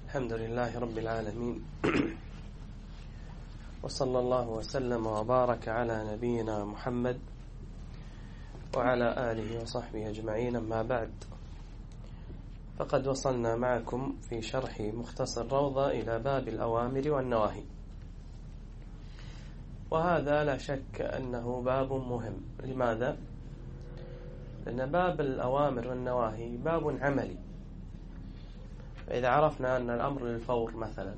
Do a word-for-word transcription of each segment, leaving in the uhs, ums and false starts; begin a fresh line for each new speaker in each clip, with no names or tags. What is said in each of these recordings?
الحمد لله رب العالمين وصلى الله وسلم وبارك على نبينا محمد وعلى آله وصحبه أجمعين. أما بعد، فقد وصلنا معكم في شرح مختصر روضة إلى باب الأوامر والنواهي، وهذا لا شك أنه باب مهم. لماذا؟ لأن باب الأوامر والنواهي باب عملي. فإذا عرفنا أن الأمر للفور مثلا،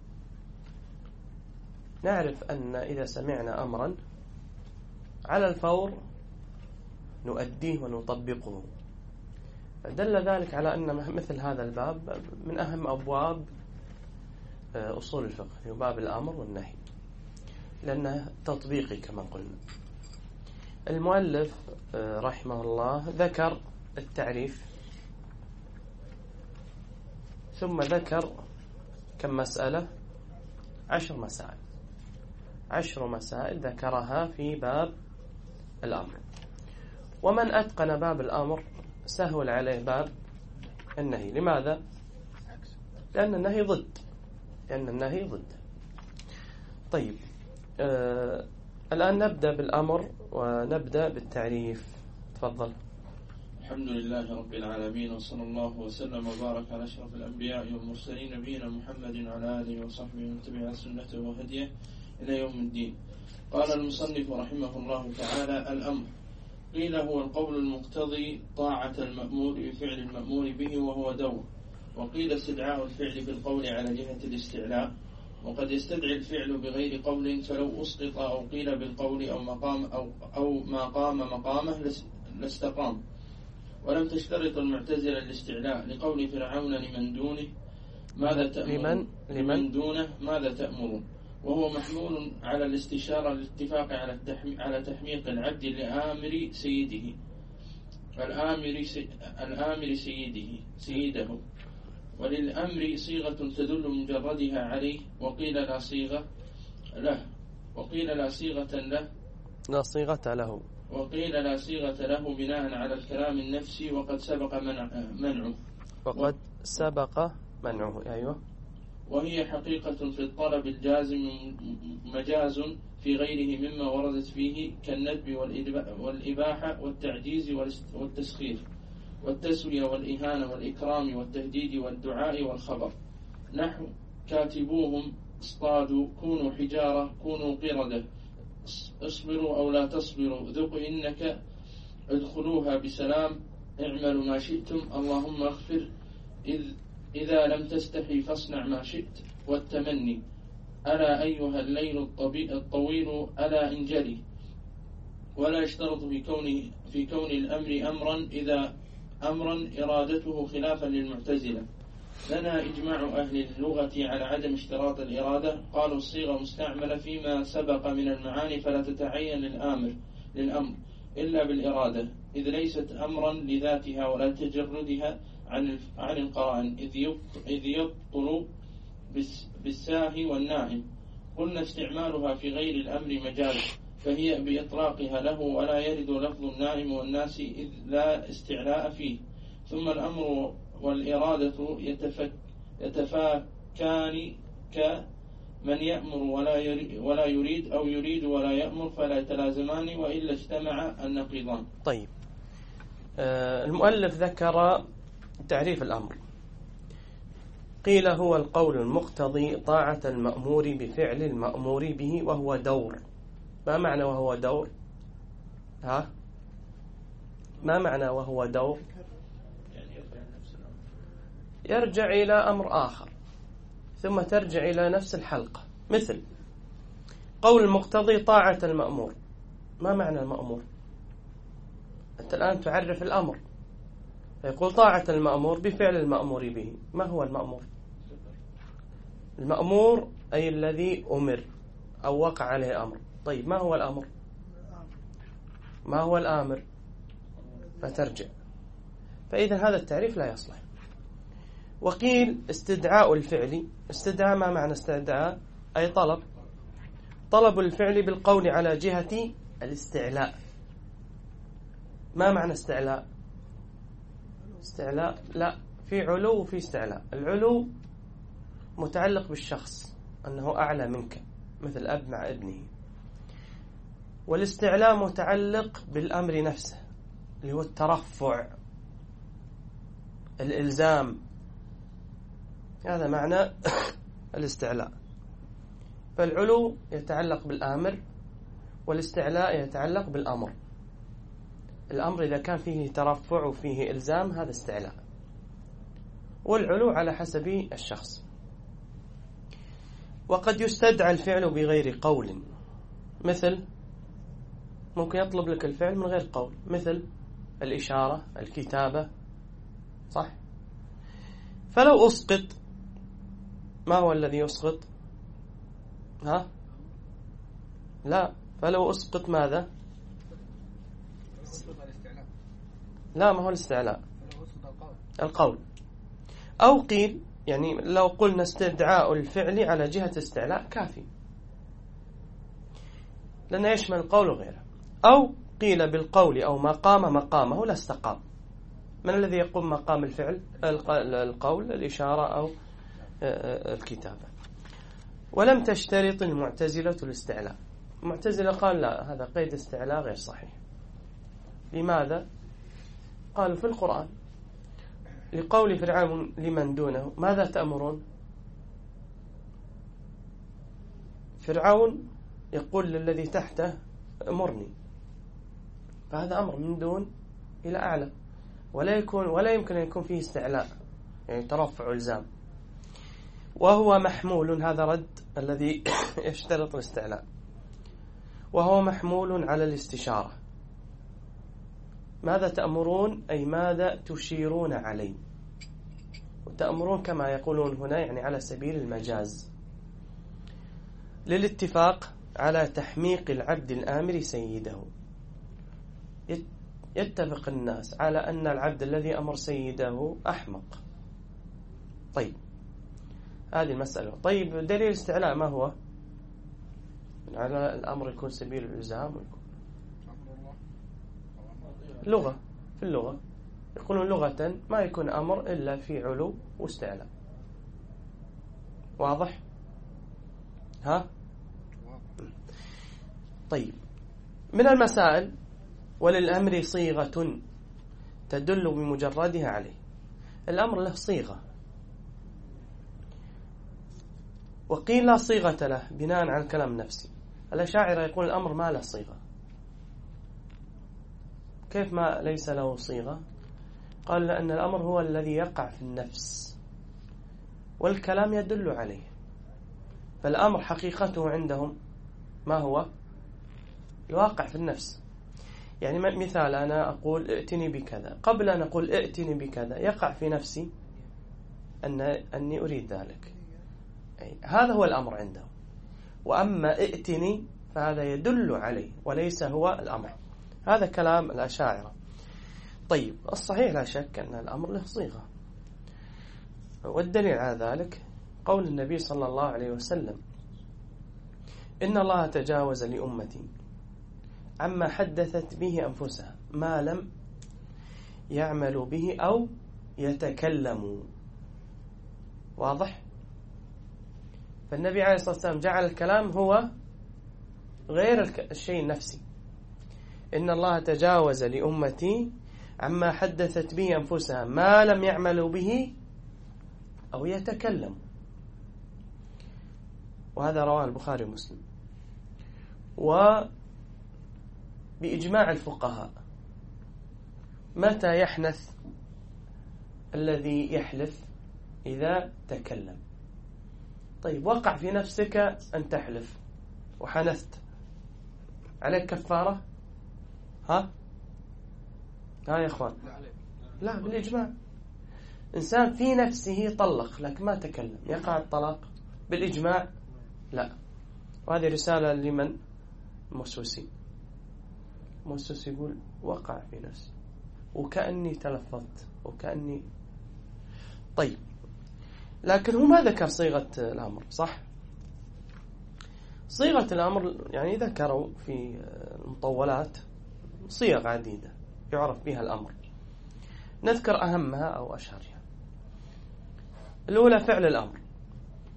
نعرف أن إذا سمعنا أمرا على الفور نؤديه ونطبقه. فدل ذلك على أن مثل هذا الباب من أهم أبواب أصول الفقه، باب الأمر والنهي، لأنه تطبيقي كما قلنا. المؤلف رحمه الله ذكر التعريف، ثم ذكر كم مسألة؟ عشر مسائل عشر مسائل ذكرها في باب الأمر. ومن أتقن باب الأمر سهل عليه باب النهي. لماذا؟ لأن النهي ضد لأن النهي ضد طيب، آه الآن نبدأ بالأمر ونبدأ بالتعريف. تفضل.
الحمد لله رب العالمين، وصلى الله وسلم وبارك على أشرف الأنبياء والمرسلين نبينا محمد وعلى آله وصحبه ومن تبع سنته وهديه إلى يوم الدين. قال المصنف رحمه الله تعالى: الأمر قيل هو القول المقتضي طاعة المأمور بفعل المأمور به وهو دور، وقيل استدعاء الفعل بالقول على جهة الاستعلاء، وقد يستدعي الفعل بغير قول، فلو أسقط أو قيل بالقول أو مقام أو, أو ما قام مقامه لاستقام. ولم تشترط المعتزلة الاستعلاء لقول فرعون لمن دونه ماذا تأمرون
لمن,
لمن دونه ماذا تأمرون، وهو محمول على الاستشارة الاتفاق على على تحميق العبد لآمر سيده الآمر سي الآمر سيده سيده وللأمر صيغة تدل مجردها عليه، وقيل لا صيغة له وقيل لا صيغة له
لا صيغة له
وقيل لا صيغة له بناء على الكلام النفسي، وقد سبق منع منعه
وقد سبق منعه أيوة.
وهي حقيقة في الطلب الجازم مجاز في غيره مما وردت فيه كالندب والإباحة والتعجيز والتسخير والتسوية والإهانة والإكرام والتهديد والدعاء والخبر، نحو كاتبوهم اصطادوا، كونوا حجارة، كونوا قردة، اصبروا أو لا تصبروا، ذق إنك، ادخلوها بسلام، اعملوا ما شئتم، اللهم اغفر، إذ إذا لم تستحي فاصنع ما شئت، والتمني، ألا أيها الليل الطويل ألا انجلي. ولا يشترط في كونه في كون الأمر أمرا إذا أمرا إرادته خلافا للمعتزلة. لنا إجماع أهل اللغة على عدم اشتراط الإرادة، قالوا الصيغة مستعملة فيما سبق من المعاني، فلا تتعين للآمر للأمر إلا بالإرادة، إذ ليست أمرا لذاتها ولا تجردها عن عن القرائن، إذ يبطل بالساهي والنائم. قلنا استعمالها في غير الأمر مجاز، فهي بإطلاقها له، ولا يرد لفظ النائم والناس إذ لا استعلاء فيه. ثم الأمر والإرادة يتفك يتفاكان كمن يأمر ولا يريد, ولا يريد أو يريد ولا يأمر، فلا يتلازمان، وإلا اجتمع النقيضان.
طيب، آه المؤلف ذكر تعريف الأمر. قيل هو القول المقتضي طاعة المأمور بفعل المأمور به وهو دور. ما معنى وهو دور؟ ها؟ ما معنى وهو دور؟ يرجع إلى أمر آخر ثم ترجع إلى نفس الحلقة. مثل قول المقتضي طاعة المأمور. ما معنى المأمور؟ أنت الآن تعرف الأمر، فيقول طاعة المأمور بفعل المأمور به. ما هو المأمور؟ المأمور أي الذي أمر أو وقع عليه أمر. طيب، ما هو الأمر؟ ما هو الآمر؟ فترجع. فإذا هذا التعريف لا يصلح. وقيل استدعاء الفعل. استدعاء، ما معنى استدعاء؟ أي طلب طلب الفعل بالقول على جهة الاستعلاء. ما معنى استعلاء؟ استعلاء لا، في علو وفي استعلاء. العلو متعلق بالشخص أنه أعلى منك، مثل أب مع ابنه. والاستعلاء متعلق بالأمر نفسه اللي هو الترفع، الإلزام، هذا معنى الاستعلاء. فالعلو يتعلق بالآمر، والاستعلاء يتعلق بالأمر. الأمر إذا كان فيه ترفع وفيه إلزام هذا استعلاء، والعلو على حسب الشخص. وقد يستدعى الفعل بغير قول، مثل ممكن يطلب لك الفعل من غير قول، مثل الإشارة، الكتابة، صح؟ فلو أسقط، ما هو الذي يسقط؟ ها؟ لا، فلو أسقط ماذا؟ لا، ما هو الاستعلاء، القول. أو قيل، يعني لو قلنا استدعاء الفعل على جهة استعلاء كافي، لأنه يشمل القول وغيره. أو قيل بالقول أو ما قام مقامه لا استقام. من الذي يقوم مقام الفعل؟ القول، الإشارة، أو الكتابة. ولم تشترط المعتزلة الاستعلاء. المعتزلة قال لا، هذا قيد استعلاء غير صحيح. لماذا؟ قالوا في القرآن لقول فرعون لمن دونه ماذا تأمرون؟ فرعون يقول للذي تحته أمرني، فهذا أمر من دون إلى أعلى، ولا يكون ولا يمكن أن يكون فيه استعلاء، يعني ترفع إلزام. وهو محمول، هذا رد الذي يشترط الاستعلاء، وهو محمول على الاستشارة. ماذا تأمرون؟ أي ماذا تشيرون عليه. وتأمرون كما يقولون هنا يعني على سبيل المجاز، للاتفاق على تحميق العبد الآمر سيده. يتفق الناس على أن العبد الذي أمر سيده أحمق. طيب، هذه المسألة. طيب، دليل الاستعلاء ما هو؟ على الأمر يكون سبيل الإلزام، لغة، في اللغة يقولون لغة ما يكون أمر إلا في علو واستعلاء. واضح؟ ها؟ طيب، من المسائل وللأمر صيغة تدل بمجردها عليه. الأمر له صيغة، وقيل لا صيغة له بناء على الكلام النفسي. الأشاعرة يقول الأمر ما له صيغة. كيف ما ليس له صيغة؟ قال لأن الأمر هو الذي يقع في النفس والكلام يدل عليه. فالأمر حقيقته عندهم ما هو؟ يواقع في النفس. يعني مثال، أنا أقول ائتني بكذا، قبل أن أقول ائتني بكذا يقع في نفسي أن أني أريد ذلك. هذا هو الأمر عندهم. وأما ائتني فهذا يدل عليه وليس هو الأمر. هذا كلام الأشاعرة. طيب، الصحيح لا شك أن الأمر له صيغة، والدليل على ذلك قول النبي صلى الله عليه وسلم: إن الله تجاوز لأمتي عما حدثت به أنفسها ما لم يعملوا به أو يتكلموا. واضح؟ فالنبي عليه الصلاة والسلام جعل الكلام هو غير الشيء النفسي. إن الله تجاوز لأمتي عما حدثت به أنفسها ما لم يعملوا به أو يتكلموا. وهذا رواه البخاري ومسلم. وبإجماع الفقهاء متى يحنث الذي يحلف؟ إذا تكلم. طيب، وقع في نفسك أن تحلف وحنثت، عليك كفارة؟ ها؟ ها يا إخوان؟ لا، بالإجماع. إنسان في نفسه طلق لكن ما تكلم، يقع الطلاق بالإجماع؟ لا. وهذه رسالة لمن؟ الموسوسي. الموسوسي يقول وقع في نفسي وكأني تلفظت وكأني. طيب، لكن هو ما ذكر صيغة الأمر، صح؟ صيغة الأمر يعني ذكروا في المطولات صيغ عديدة يعرف بها الأمر، نذكر أهمها أو أشهرها. الأولى فعل الأمر.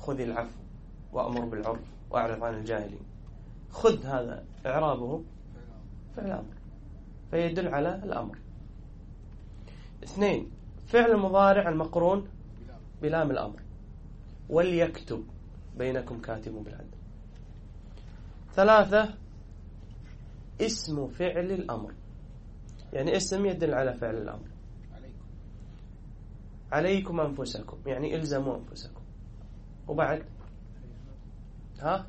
خذ العفو وأمر بالعرف وأعرض عن الجاهلين، خذ هذا إعرابه فعل أمر فيدل على الأمر. اثنين، فعل المضارع المقرون بلام الأمر، وليكتب بينكم كاتب بالعدل. ثلاثة، اسم فعل الأمر، يعني اسم يدل على فعل الأمر. عليكم أنفسكم يعني إلزموا أنفسكم. وبعد ها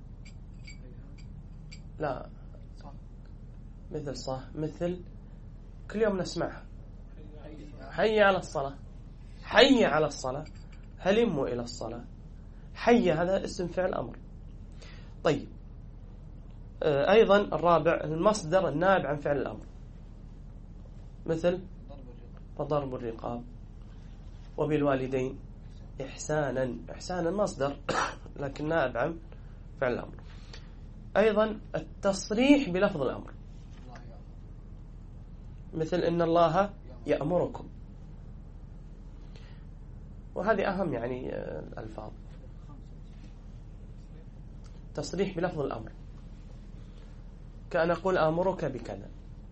لا مثل صح، مثل كل يوم نسمعها، حي على الصلاة، حي على الصلاة، هلموا إلى الصلاة. حي هذا اسم فعل أمر. طيب أيضا الرابع المصدر النائب عن فعل الأمر، مثل فضرب الرقاب، وبالوالدين إحسانا. إحسانا مصدر لكن نائب عن فعل الأمر. أيضا التصريح بلفظ الأمر، مثل إن الله يأمركم، وهذه أهم يعني الألفاظ. تصريح بلفظ الأمر كأن أقول آمرك بكذا.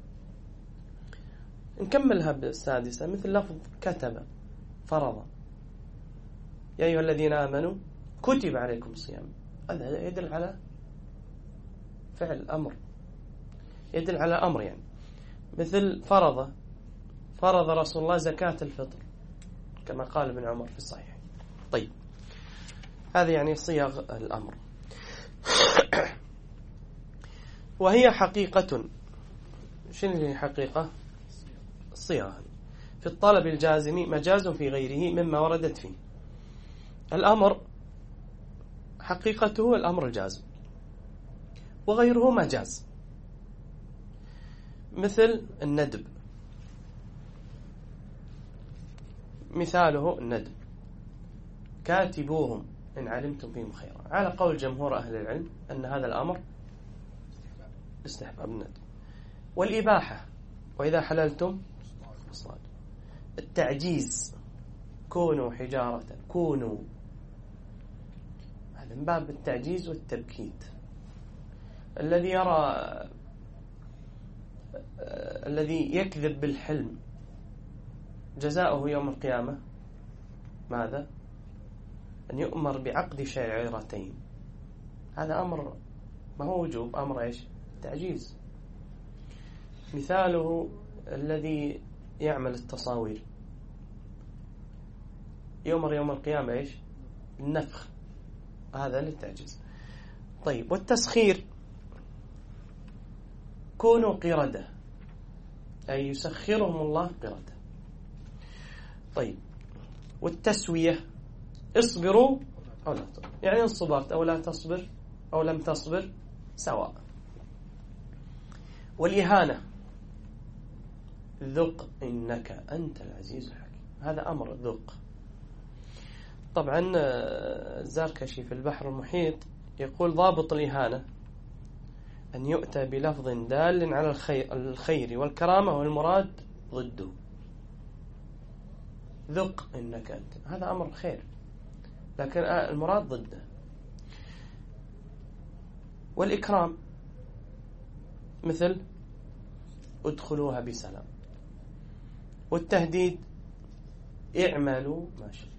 نكملها بالسادسة، مثل لفظ كتب، فرض، يا أيها الذين آمنوا كتب عليكم الصيام، هذا يدل على فعل أمر، يدل على أمر يعني. مثل فرض، فرض رسول الله زكاة الفطر كما قال ابن عمر في الصحيح. طيب هذه يعني صيغ الأمر. وهي حقيقة، شنو هي حقيقة؟ الصيغة في الطلب الجازم مجاز في غيره مما وردت فيه. الأمر حقيقته الأمر الجازم، وغيره مجاز، مثل الندب، مثاله الندب كاتبوهم إن علمتم فيهم خيرا، على قول جمهور أهل العلم أن هذا الأمر استحباب الندب. والإباحة وإذا حللتم اصطادوا. التعجيز كونوا حجارة، كونوا، هذا من باب التعجيز والتبكيت. الذي يرى الذي يكذب بالحلم جزاؤه يوم القيامة ماذا؟ أن يؤمر بعقد شعيرتين. هذا أمر ما هو وجوب، أمر إيش؟ تعجيز. مثاله الذي يعمل التصاوير يؤمر يوم القيامة إيش؟ النفخ، هذا للتعجيز. طيب والتسخير كونوا قردة، أي يسخرهم الله قردة. طيب والتسوية اصبروا أو لا تصبر، يعني إن صبرت أو لا تصبر أو لم تصبر سواء. والإهانة ذق إنك أنت العزيز الحكيم، هذا أمر ذق. طبعا الزركشي في البحر المحيط يقول ضابط الإهانة أن يؤتى بلفظ دال على الخير, الخير والكرامة والمراد ضده. ذق إنك أنت، هذا أمر خير لكن المراد ضده. والإكرام مثل ادخلوها بسلام. والتهديد اعملوا ما شئت.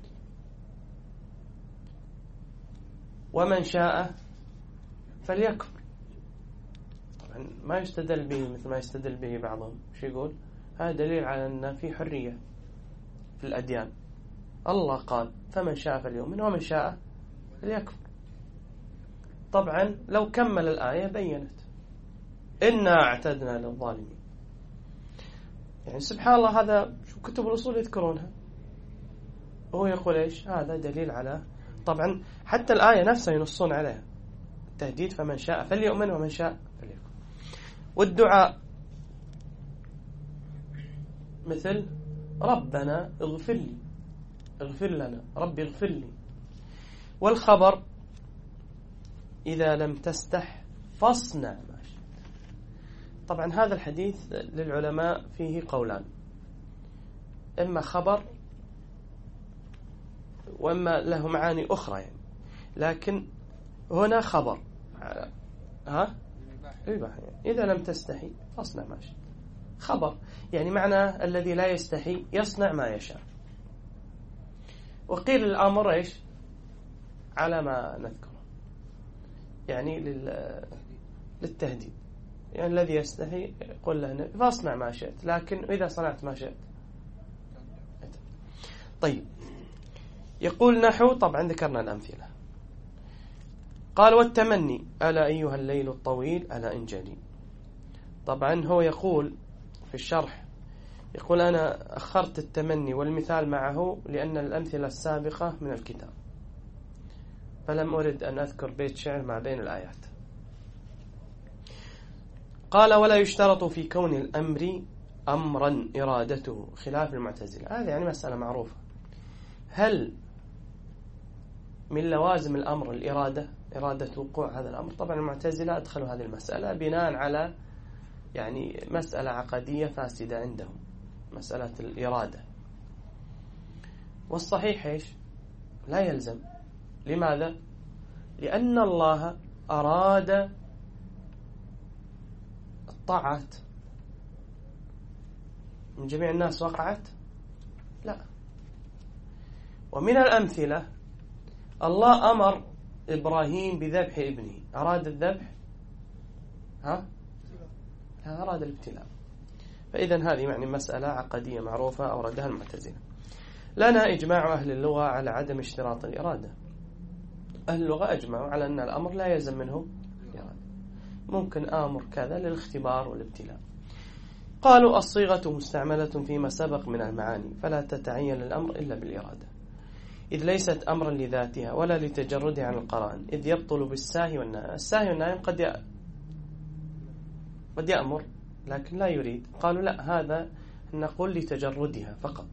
ومن شاء فليكفر. طبعا ما يستدل به مثل ما يستدل به بعضهم، شو يقول؟ هذا دليل على أن في حرية في الأديان. الله قال فمن شاء فليؤمن ومن شاء فليكفر. طبعا لو كمل الآية بينت إنا اعتدنا للظالمين. يعني سبحان الله، هذا شو كتب الأصول يذكرونها، وهو يقول إيش؟ هذا دليل على، طبعا حتى الآية نفسها ينصون عليها التهديد فمن شاء فليؤمن ومن شاء فليكفر. والدعاء مثل ربنا اغفر لي، اغفر لنا، ربي اغفر لي. والخبر إذا لم تستح فاصنع ما شئت. طبعا هذا الحديث للعلماء فيه قولان، إما خبر وإما له معاني أخرى يعني. لكن هنا خبر ها الإباحة. إذا لم تستحي فاصنع ما شئت، خبر يعني معنى الذي لا يستحي يصنع ما يشاء. وقيل الأمر إيش على ما نذكره، يعني للتهديد، يعني الذي يستحي يقول له فاصنع ما شئت، لكن إذا صنعت ما شئت. طيب يقول نحو، طبعا ذكرنا الأمثلة. قال والتمني ألا أيها الليل الطويل ألا انجلي. طبعا هو يقول في الشرح، يقول أنا أخرت التمني والمثال معه لأن الأمثلة السابقة من الكتاب، فلم أرد أن أذكر بيت شعر مع بين الآيات. قال ولا يشترط في كون الأمر أمرا إرادته خلاف المعتزلة. هذه يعني مسألة معروفة. هل من لوازم الأمر الإرادة، إرادة وقوع هذا الأمر؟ طبعا المعتزلة أدخلوا هذه المسألة بناء على يعني مسألة عقدية فاسدة عندهم، مسألة الإرادة. والصحيح إيش؟ لا يلزم. لماذا؟ لأن الله أراد الطاعات، من جميع الناس وقعت؟ لا. ومن الأمثلة الله أمر إبراهيم بذبح ابنه، أراد الذبح؟ ها؟ لا، أراد الابتلاء. فإذا هذه يعني مسألة عقدية معروفة أوردها المعتزلة. لنا إجماع أهل اللغة على عدم اشتراط الإرادة. أهل اللغة أجمعوا على أن الأمر لا يلزم منه إرادة، ممكن آمر كذا للاختبار والابتلاء. قالوا الصيغة مستعملة فيما سبق من المعاني، فلا تتعين الأمر إلا بالإرادة، إذ ليست أمرا لذاتها ولا لتجردها عن القرائن، إذ يبطل بالساهي والنائم. الساهي والنائم قد ي... قد يأمر لكن لا يريد. قالوا لا، هذا نقول لتجردها فقط.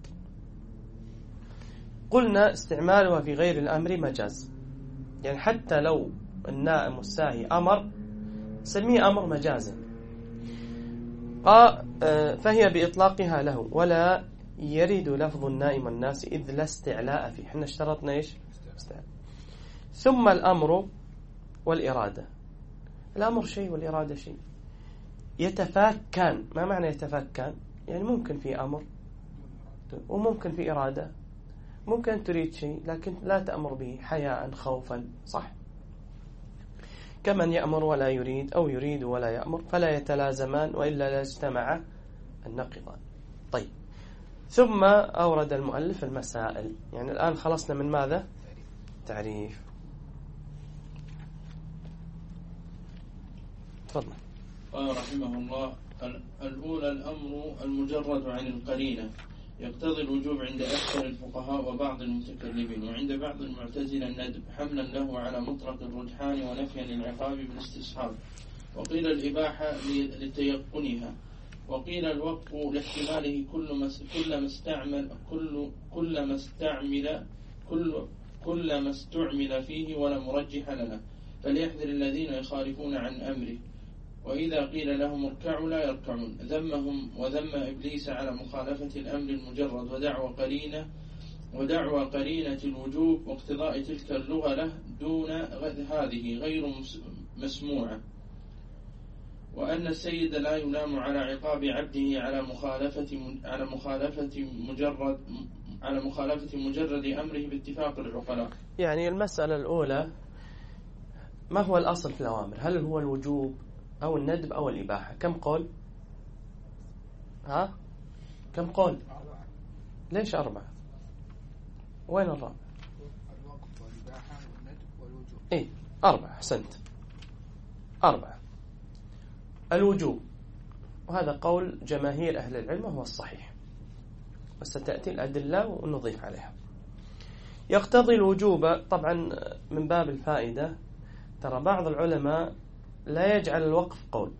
قلنا استعمالها في غير الأمر مجاز، يعني حتى لو النائم والساهي أمر سميه أمر مجازا، فهي بإطلاقها له ولا يرد لفظ النائم والناس إذ لا استعلاء فيه. احنا اشترطنا إيش؟ استعلاء. ثم الأمر والإرادة، الأمر شيء والإرادة شيء، يتفاكان. ما معنى يتفاكان؟ يعني ممكن في أمر وممكن في إرادة، ممكن تريد شيء لكن لا تأمر به حياء خوفا، صح؟ كمن يأمر ولا يريد أو يريد ولا يأمر، فلا يتلازمان وإلا لاجتمع النقضان. طيب، ثم أورد المؤلف المسائل. يعني الآن خلصنا من ماذا؟ تعريف. تفضل.
قال رحمه الله: الأولى الأمر المجرد عن القرينة، يقتضي الوجوب عند أكثر الفقهاء وبعض المتكلمين، وعند بعض المعتزلة الندب حملا له على مطلق الرجحان ونفيا للعقاب بالاستصحاب. وقيل الإباحة لتيقنها، وقيل الوقف لاحتماله كل ما كل ما استعمل كل كل ما استعمل كل كل ما استعمل فيه ولا مرجح لنا، فليحذر الذين يخالفون عن أمره. وإذا قيل لهم اركعوا لا يركعون، ذمهم وذم إبليس على مخالفة الأمر المجرد ودعوى قرينة ودعوى قرينة الوجوب واقتضاء تلك اللغة له دون هذه غير مسموعة. وأن السيد لا يلام على عقاب عبده على مخالفة على مخالفة مجرد على مخالفة مجرد أمره باتفاق العقلاء.
يعني المسألة الأولى، ما هو الأصل في الأوامر؟ هل هو الوجوب أو الندب أو الإباحة؟ كم قول؟ ها؟ كم قول؟ ليش أربعة؟ وين الرابع؟
الوقف والإباحة والندب والوجوب.
إيه، أربعة، أحسنت، أربعة. الوجوب، وهذا قول جماهير أهل العلم وهو الصحيح، وستأتي الأدلة ونضيف عليها. يقتضي الوجوب، طبعا من باب الفائدة، ترى بعض العلماء لا يجعل الوقف قول،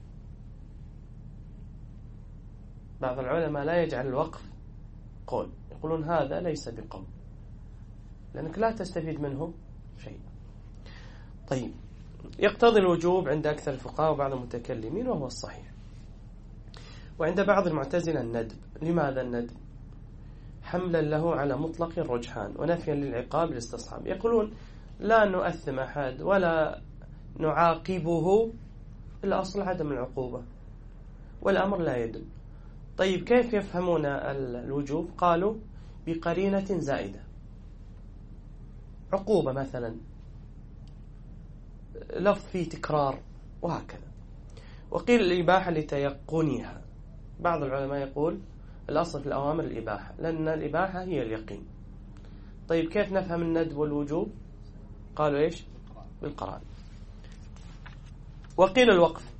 بعض العلماء لا يجعل الوقف قول، يقولون هذا ليس بقول لأنك لا تستفيد منه شيء. طيب، يقتضي الوجوب عند أكثر الفقهاء وبعض المتكلمين وهو الصحيح، وعند بعض المعتزلة الندب. لماذا الندب؟ حملا له على مطلق الرجحان ونفيا للعقاب الاستصحاب. يقولون لا نؤثم أحد ولا نعاقبه، الأصل عدم العقوبة والأمر لا يدل. طيب كيف يفهمون الوجوب؟ قالوا بقرينة زائدة، عقوبة مثلا، لفظ فيه تكرار وهكذا. وقيل الإباحة لتيقنها، بعض العلماء يقول الأصل في الأوامر الإباحة لأن الإباحة هي اليقين. طيب كيف نفهم الندب والوجوب؟ قالوا إيش؟ بالقرآن. وقيل الوقف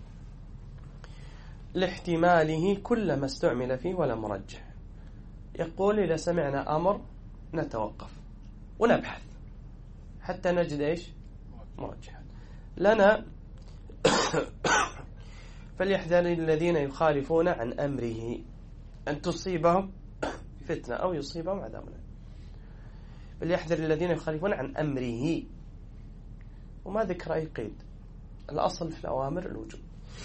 لاحتماله كلما استعمل فيه ولا مرجح، يقول إذا سمعنا أمر نتوقف ونبحث حتى نجد إيش؟ مرجحا لنا. فليحذر الذين يخالفون عن أمره أن تصيبهم فتنة أو يصيبهم عذاب أليم. فليحذر الذين يخالفون عن أمره، وما ذكر أي قيد، الأصل في الأوامر الوجوب.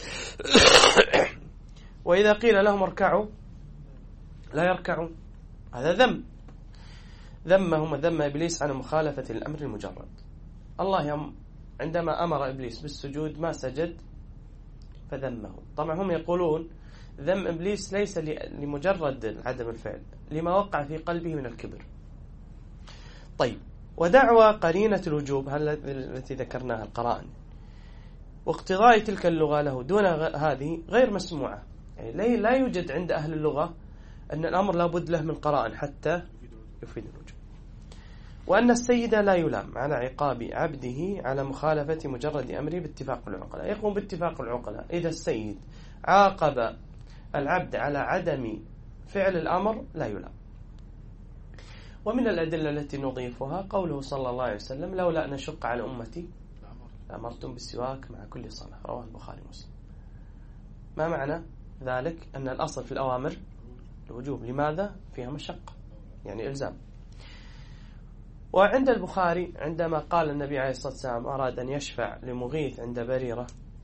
وإذا قيل لهم اركعوا لا يركعون، هذا ذم، ذمهم وذم إبليس عن مخالفة الأمر المجرد. الله يم عندما أمر إبليس بالسجود ما سجد فذمه. طبعا هم يقولون ذم إبليس ليس لمجرد عدم الفعل، لما وقع في قلبه من الكبر. طيب، ودعوى قرينة الوجوب التي ذكرناها القرائن واقتضاء تلك اللغة له دون هذه غير مسموعة. يعني لا يوجد عند أهل اللغة أن الأمر لابد له من قرائن حتى يفيد الوجوب. وأن السيد لا يلام على عقاب عبده على مخالفة مجرد أمره باتفاق العقلاء، يقوم باتفاق العقلاء إذا السيد عاقب العبد على عدم فعل الأمر لا يلام. ومن الأدلة التي نضيفها قوله صلى الله عليه وسلم لولا أن أشق على أمتي لأمرتم بالسواك مع كل صلاة، رواه البخاري ومسلم. ما معنى ذلك؟ أن الأصل في الأوامر الوجوب. لماذا؟ فيها مشقة، يعني إلزام. وعند البخاري عندما قال النبي عليه الصلاة والسلام أراد أن يشفع لمغيث عند بريرة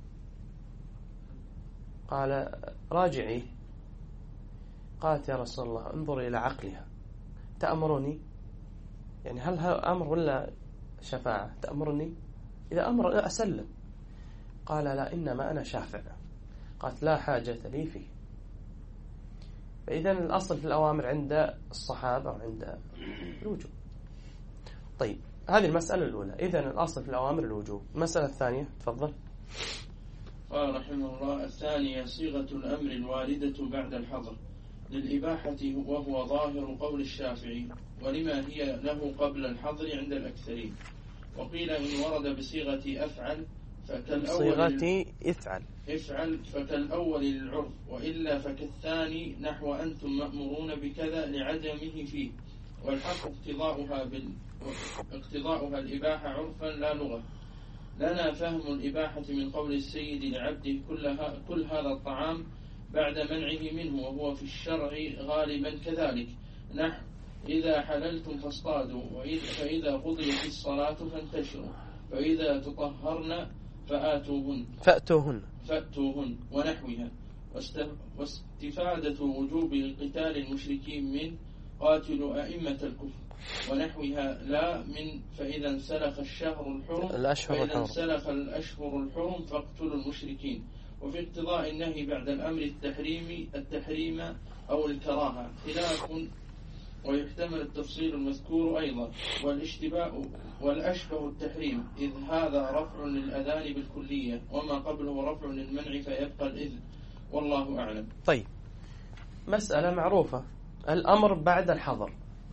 قال راجعي، قالت يا رسول الله انظر إلى عقلها، تأمرني؟ يعني هل هذا أمر ولا شفاعة؟ تأمرني؟ إذا أمر أسلم. قال لا، إنما أنا شافع. قالت لا حاجة لي فيه. فإذا الأصل في الأوامر عند الصحابة وعند الوجوب. طيب، هذه المسألة الأولى، إذن الأصل في الأوامر الوجوب. المسألة الثانية تفضل.
قال رحمه الله الثانية صيغة الأمر الواردة بعد الحظر للإباحة وهو ظاهر قول الشافعي، ولما هي له قبل الحظر عند الأكثرين. وقيل إن ورد بصيغة أفعل فكالأول
صيغة افعل
افعل فكالأول للعرف، وإلا فكالثاني نحو أنتم مأمورون بكذا لعدمه فيه، والحق اقتضاؤها بال... اقتضاؤها الإباحة عرفا لا لغة. لنا فهم الإباحة من قول السيد لعبده كلها كل هذا الطعام بعد منعه منه، وهو في الشرع غالبا كذلك، نحو إذا حللتم فاصطادوا، فإذا قضيت الصلاة فانتشروا، فإذا تطهرن فآتوهن
فأتوهن
فأتوهن ونحوها. واستفادة وجوب قتال المشركين من قاتلوا أئمة الكفر ونحوها، لا من فإذا انسلخ الشهر الحرم فإذا انسلخ الأشهر الحرم فاقتلوا المشركين. وفي اقتضاء النهي بعد الأمر التحريم التحريم أو الكراهة خلاف، ويحتمل التفصيل المذكور أيضا. والاشتباء والأشبه التحريم، إذ هذا رفع للأذان بالكلية، وما قبله رفع للمنع فيبقى الإذن، والله أعلم.
طيب، مسألة معروفة، الأمر بعد الحظر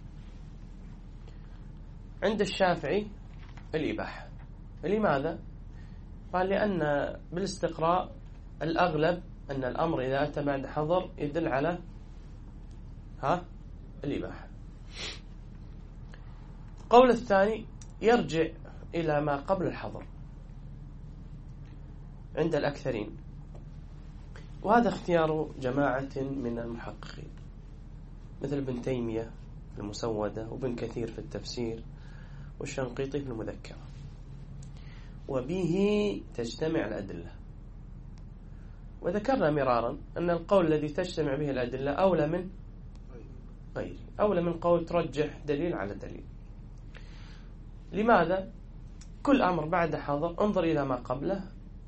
عند الشافعي الإباحة. لماذا؟ قال لأن بالاستقراء الأغلب أن الأمر إذا أتى بعد حظر يدل على ها الإباحة. القول الثاني يرجع إلى ما قبل الحظر عند الأكثرين، وهذا اختيار جماعة من المحققين مثل ابن تيمية في المسودة، وابن كثير في التفسير، والشنقيطي في المذكرة، وبه تجتمع الأدلة. وذكرنا مرارا أن القول الذي تجتمع به الأدلة أولى من غيره، أولى من قول ترجح دليل على دليل. لماذا؟ كل أمر بعد حاضر، انظر إلى ما قبله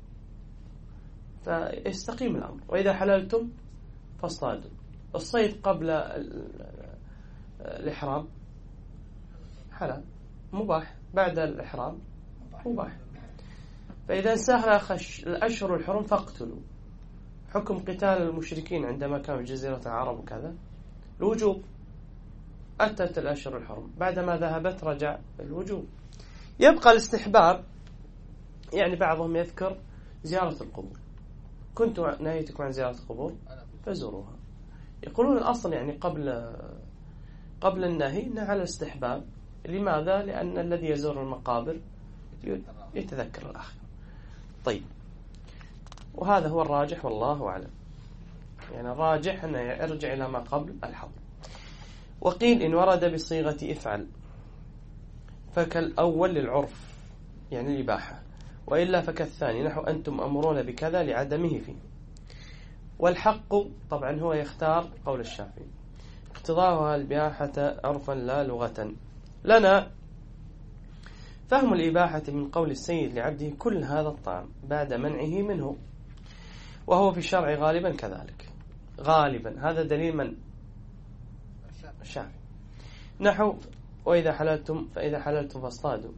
فيستقيم الأمر. وإذا حللتم فاصطادوا. الصيد قبل الإحرام حلال مباح، بعد الإحرام مباح. فإذا انسلخ الأشهر الحرم فاقتلوا. حكم قتال المشركين عندما كانوا في جزيرة العرب وكذا الوجوب. أتت الأشهر الحرم، بعدما ذهبت رجع الوجوب. يبقى الاستحباب، يعني بعضهم يذكر زيارة القبور. كنت نهيتكم عن زيارة القبور فزوروها. يقولون الأصل يعني قبل قبل النهي على الاستحباب. لماذا؟ لأن الذي يزور المقابر يتذكر الآخرة. طيب، وهذا هو الراجح والله أعلم. يعني الراجح أنه يرجع إلى ما قبل الحظر. وقيل إن ورد بصيغة افعل فكالأول للعرف يعني الإباحة، وإلا فكالثاني نحو أنتم أمرون بكذا لعدمه فيه. والحق طبعا هو يختار قول الشافعي اقتضاءها الإباحة عرفا لا لغة. لنا فهم الإباحة من قول السيد لعبده كل هذا الطعام بعد منعه منه، وهو في الشرع غالبا كذلك. غالبا هذا دليل من؟ الشافعي. نحو وإذا حللتم فإذا حللتم فاصطادوا،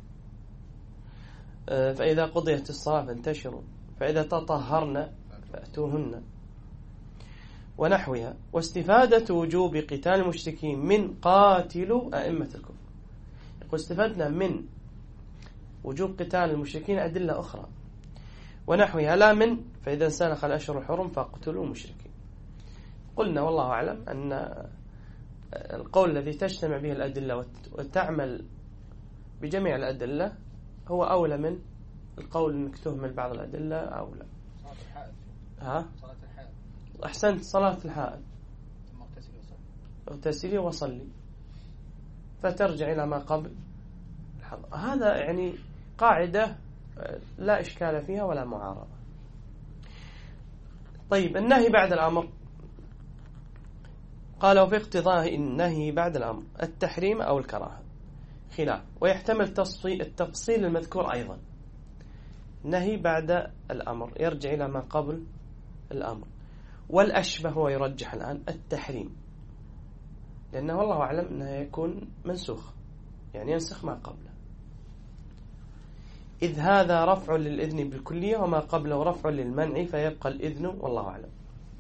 فإذا قضيت الصلاة فانتشروا، فإذا تطهرن فأتوهن، ونحوها. واستفادة وجوب قتال المشركين من قاتلوا أئمة الكفر. يقول استفدنا من وجوب قتال المشركين أدلة أخرى ونحوها، لا من فإذا انسلخ الأشهر الحرم فاقتلوا المشركين. قلنا والله أعلم أن القول الذي تجتمع به الأدلة وتعمل بجميع الأدلة هو أولى من القول أنك تهمل بعض الأدلة أو لا.
صلاة الحائض.
ها؟
صلاة الحائض.
أحسنت، صلاة الحائض
اغتسلي وصلي.
اغتسلي وصلي، فترجع إلى ما قبل الحظر. هذا يعني قاعدة لا إشكال فيها ولا معارضة. طيب، النهي بعد الأمر قالوا في اقتضاء النهي بعد الأمر التحريم أو الكراهة خلاف، ويحتمل التفصيل المذكور أيضا. نهي بعد الأمر يرجع إلى ما قبل الأمر، والأشبه هو يرجح الآن التحريم، لأنه والله أعلم أنه يكون منسوخ، يعني ينسخ ما قبله، إذ هذا رفع للإذن بالكلية وما قبله رفع للمنع فيبقى الإذن والله أعلم.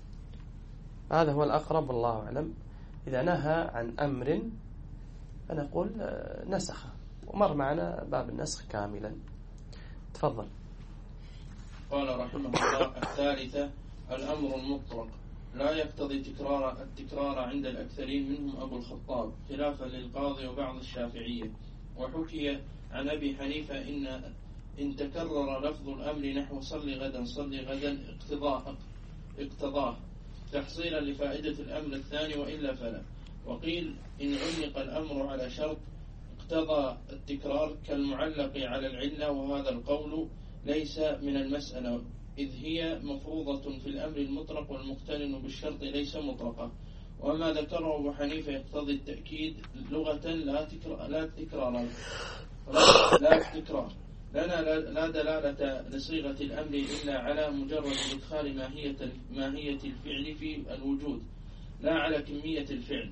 هذا هو الأقرب والله أعلم. إذا نهى عن أمر فنقول نسخ، ومر معنا باب النسخ كاملا. تفضل.
قال رحمه الله: الثالثة الأمر المطلق لا يقتضي تكرار التكرار عند الأكثرين منهم أبو الخطاب خلافا للقاضي وبعض الشافعية. وحكي عن أبي حنيفة إن إن تكرر لفظ الأمر نحو صلي غدا صلي غدا اقتضاء اقتضاه تحصيلا لفائدة الأمر الثاني وإلا فلا. وقيل إن علق الأمر على شرط اقتضى التكرار كالمعلق على العلة، وهذا القول ليس من المسألة إذ هي مفروضة في الأمر المطلق والمقترن بالشرط ليس مطلقة. وما ذكره أبو حنيفة يقتضي التأكيد لغة لا تكرار لا تكرار لا تكرار لنا لا دلالة لصيغة الأمر إلا على مجرد إدخال ماهية ماهية الفعل في الوجود لا على كمية الفعل.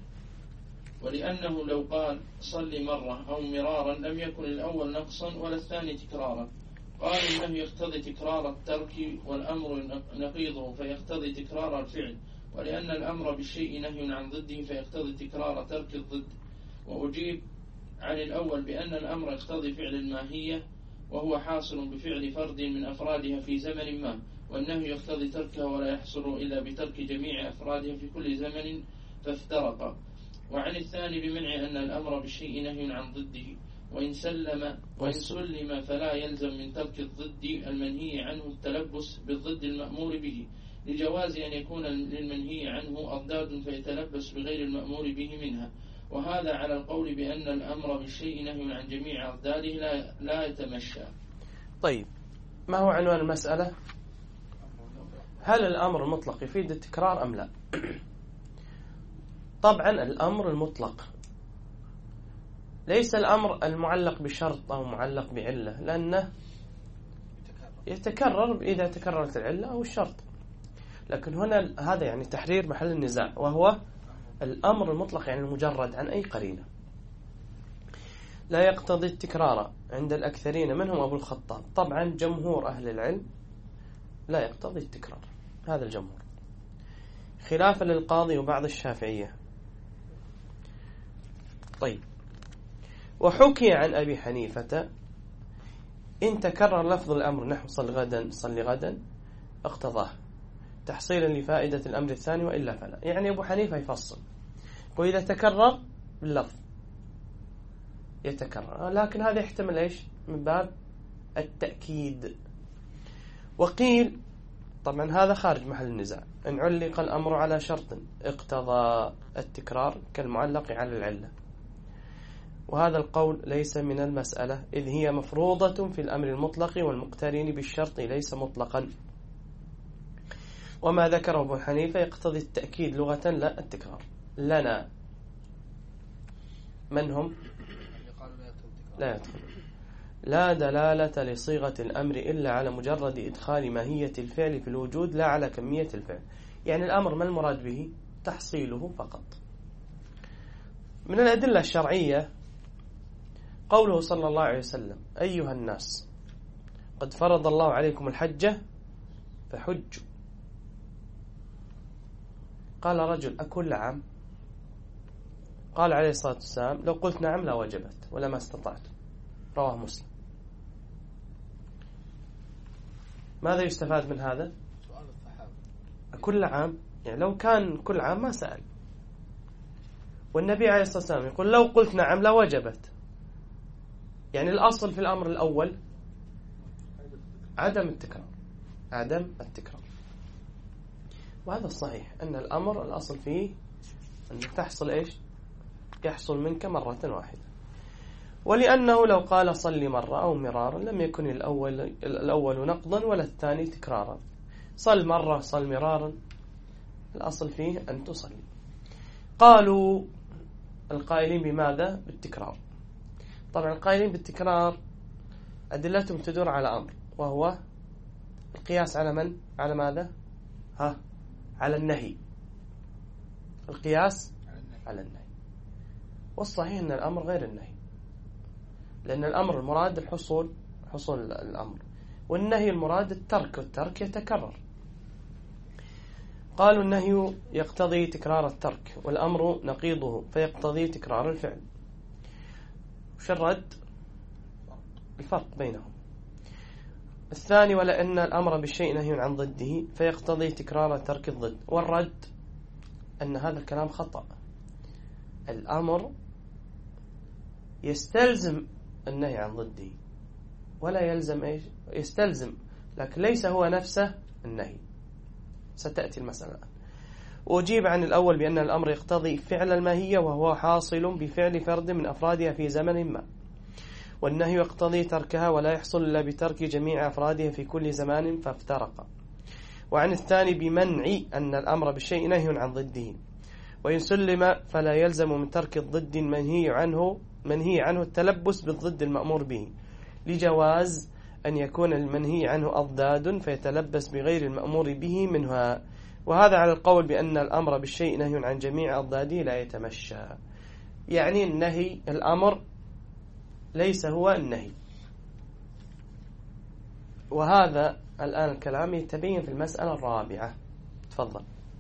ولأنه لو قال صل مرة أو مرارا لم يكن الأول نقصا ولا الثاني تكرارا. قال إنه يقتضي تكرار الترك والأمر نقيضه فيقتضي تكرار الفعل، ولأن الأمر بالشيء نهي عن ضده فيقتضي تكرار ترك الضد. وأجيب عن الأول بأن الأمر يقتضي فعل الماهية وهو حاصل بفعل فرد من أفرادها في زمن ما، والنهي يقتضي تركها ولا يحصل إلا بترك جميع أفرادها في كل زمن فافترق. وعن الثاني بمنع أن الأمر بالشيء نهي عن ضده، وإن سلم وإن سلم فلا يلزم من ترك الضد المنهي عنه التلبس بالضد المأمور به، لجواز أن يكون للمنهي عنه أضداد فيتلبس بغير المأمور به منها. وهذا على القول بأن الأمر بالشيء نهي عن جميع أضداده لا, لا يتمشى.
طيب، ما هو عنوان المسألة؟ هل الأمر المطلق يفيد التكرار أم لا؟ طبعا الأمر المطلق ليس الأمر المعلق بشرط أو معلق بعلة، لأنه يتكرر إذا تكررت العلة أو الشرط. لكن هنا هذا يعني تحرير محل النزاع، وهو الأمر المطلق يعني المجرد عن أي قرينة. لا يقتضي التكرار عند الأكثرين منهم أبو الخطاب. طبعا جمهور أهل العلم لا يقتضي التكرار، هذا الجمهور، خلافا للقاضي وبعض الشافعية. طيب، وحكي عن أبي حنيفة إن تكرر لفظ الأمر نحو صل غدا صل غدا اقتضاه تحصيلا لفائدة الأمر الثاني، وإلا فلا. يعني أبو حنيفة يفصل، وإذا تكرر باللفظ يتكرر، لكن هذا يحتمل إيش من باب التأكيد. وقيل طبعا هذا خارج محل النزاع، إن علق الأمر على شرط اقتضى التكرار كالمعلق على العلة، وهذا القول ليس من المسألة، إذ هي مفروضة في الأمر المطلق والمقترن بالشرط ليس مطلقا. وما ذكره أبو حنيفة يقتضي التأكيد لغة لا التكرار. لنا من هم؟ لا يدخل. لا دلالة لصيغة الأمر إلا على مجرد إدخال ماهية الفعل في الوجود لا على كمية الفعل. يعني الأمر ما المراد به؟ تحصيله فقط. من الأدلة الشرعية قوله صلى الله عليه وسلم أيها الناس قد فرض الله عليكم الحجة فحجوا. قال رجل أكل عام؟ قال عليه الصلاة والسلام لو قلت نعم لا وجبت ولا استطعت. رواه مسلم. ماذا يستفاد من هذا؟ كل عام، يعني لو كان كل عام ما سأل. والنبي عليه الصلاة والسلام يقول لو قلت نعم لا وجبت. يعني الأصل في الأمر الأول عدم التكرار، عدم التكرار. وهذا الصحيح أن الأمر الأصل فيه أن تحصل إيش؟ يحصل منك مرة واحدة. ولأنه لو قال صلي مرة أو مرارا لم يكن الأول, الأول نقضا ولا الثاني تكرارا. صل مرة صل مرارا، الأصل فيه أن تصلي. قالوا القائلين بماذا؟ بالتكرار. طبعا القائلين بالتكرار أدلتهم تدور على أمر، وهو القياس على من؟ على ماذا؟ ها؟ على النهي. القياس على النهي. والصحيح أن الأمر غير النهي، لأن الأمر المراد الحصول، حصول الأمر، والنهي المراد الترك، والترك يتكرر. قالوا النهي يقتضي تكرار الترك، والأمر نقيضه فيقتضي تكرار الفعل. وش الرد؟ الفرق بينهم. الثاني ولأن الأمر بالشيء نهي عن ضده فيقتضي تكرار ترك الضد. والرد أن هذا الكلام خطأ. الأمر يستلزم النهي عن ضده ولا يلزم إيش؟ يستلزم، لكن ليس هو نفسه النهي. ستأتي المسألة. وأجيب عن الأول بأن الأمر يقتضي فعل الماهية وهو حاصل بفعل فرد من أفرادها في زمن ما، والنهي يقتضي تركها ولا يحصل إلا بترك جميع أفرادها في كل زمان فافترق. وعن الثاني بمنع أن الأمر بالشيء نهي عن ضده، وإن سلم فلا يلزم من ترك الضد المنهي عنه منهي عنه التلبس بالضد المأمور به، لجواز أن يكون المنهي عنه أضداد فيتلبس بغير المأمور به منها. وهذا على القول بأن الأمر بالشيء نهي عن جميع أضداده لا يتمشى. يعني النهي الأمر ليس هو النهي. وهذا الآن الكلام يتبين في المسألة الرابعة. تفضل.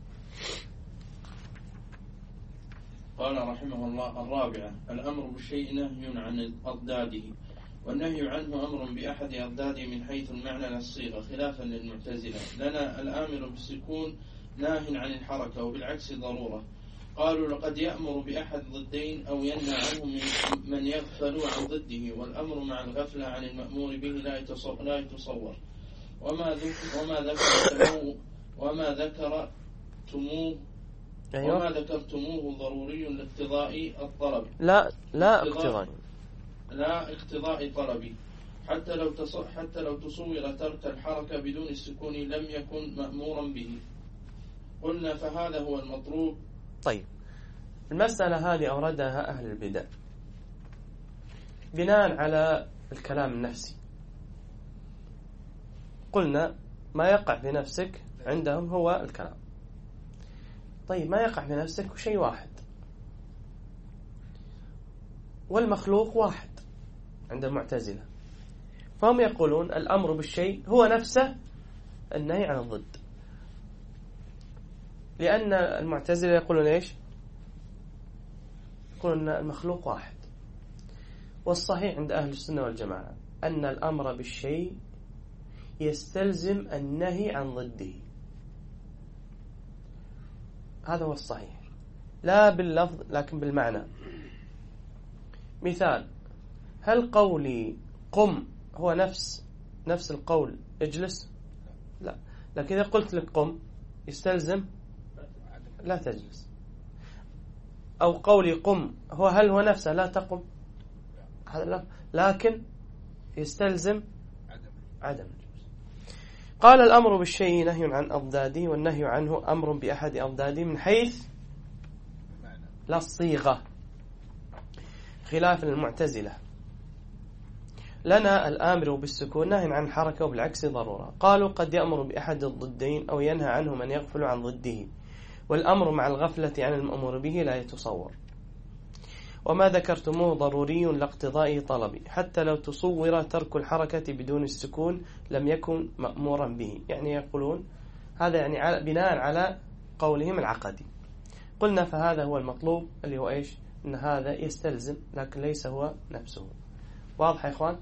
قال رحمه الله الرابعة الأمر بالشيء نهي عن أضداده، والنهي عنه أمر بأحد أضداده من حيث المعنى للصيغة، خلافا للمعتزلة. لنا الآمر بالسكون ناه عن الحركة، وبالعكس ضرورة. قالوا لقد يأمر بأحد ضدين أو ينهى عنه من يغفل عن ضده، والأمر مع الغفلة عن المأمور به لا يتصور, لا يتصور. وما ذكر وما ذكرتموه وما ذكرتموه
أيوة.
وما ذكرتموه ضروري لاقتضاء الطلب.
لا لا اقتضاء
لا اقتضاء طلبي، حتى لو حتى لو تصور ترك الحركة بدون السكون لم يكن مأمورا به. قلنا فهذا هو المطلوب.
طيب، المسألة هذه أوردها أهل البدع بناء على الكلام النفسي. قلنا ما يقع في نفسك عندهم هو الكلام. طيب ما يقع في نفسك شيء واحد، والمخلوق واحد عند المعتزلة، فهم يقولون الأمر بالشيء هو نفسه النهي عن الضد، لأن المعتزلة يقولون إيش؟ يقولون أن المخلوق واحد. والصحيح عند أهل السنة والجماعة أن الأمر بالشيء يستلزم النهي عن ضده، هذا هو الصحيح، لا باللفظ لكن بالمعنى. مثال، هل قولي قم هو نفس نفس القول اجلس؟ لا، لكن إذا قلت لك قم يستلزم لا تجلس. أو قولي قم هو هل هو نفسه لا تقم؟ هذا لا، لكن يستلزم عدم الجلوس. قال الأمر بالشيء نهي عن أضداده، والنهي عنه أمر بأحد أضداده من حيث لا الصيغة، خلاف المعتزلة. لنا الآمر بالسكون نهي عن الحركة وبالعكس ضرورة. قالوا قد يأمر بأحد الضدين أو ينهى عنه من يغفل عن ضده، والأمر مع الغفلة عن المأمور به لا يتصور. وما ذكرتموه ضروري لاقتضاء طلبي، حتى لو تصور ترك الحركة بدون السكون لم يكن مأمورا به. يعني يقولون هذا يعني بناء على قولهم العقدي. قلنا فهذا هو المطلوب اللي هو إيش؟ أن هذا يستلزم لكن ليس هو نفسه. واضح يا إخوان؟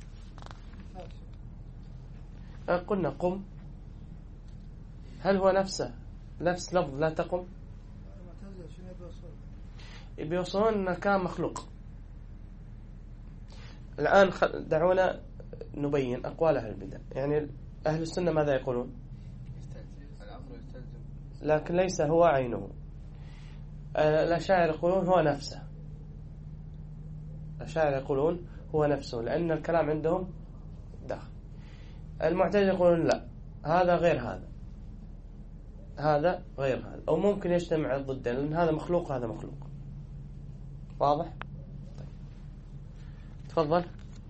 قلنا قم، هل هو نفسه نفس لفظ لا تقم؟ بيوصلون أنه كان مخلوق. الآن دعونا نبين أقوال أهل البدع. يعني أهل السنة ماذا يقولون؟ لكن ليس هو عينه. الأشاعرة يقولون هو نفسه. الأشاعرة يقولون هو نفسه لأن الكلام عندهم داخل. المعتزلة يقولون لا، هذا غير هذا، هذا غير هذا، أو ممكن يجتمع الضدين لأن هذا مخلوق وهذا مخلوق. واضح؟ طيب. تفضل.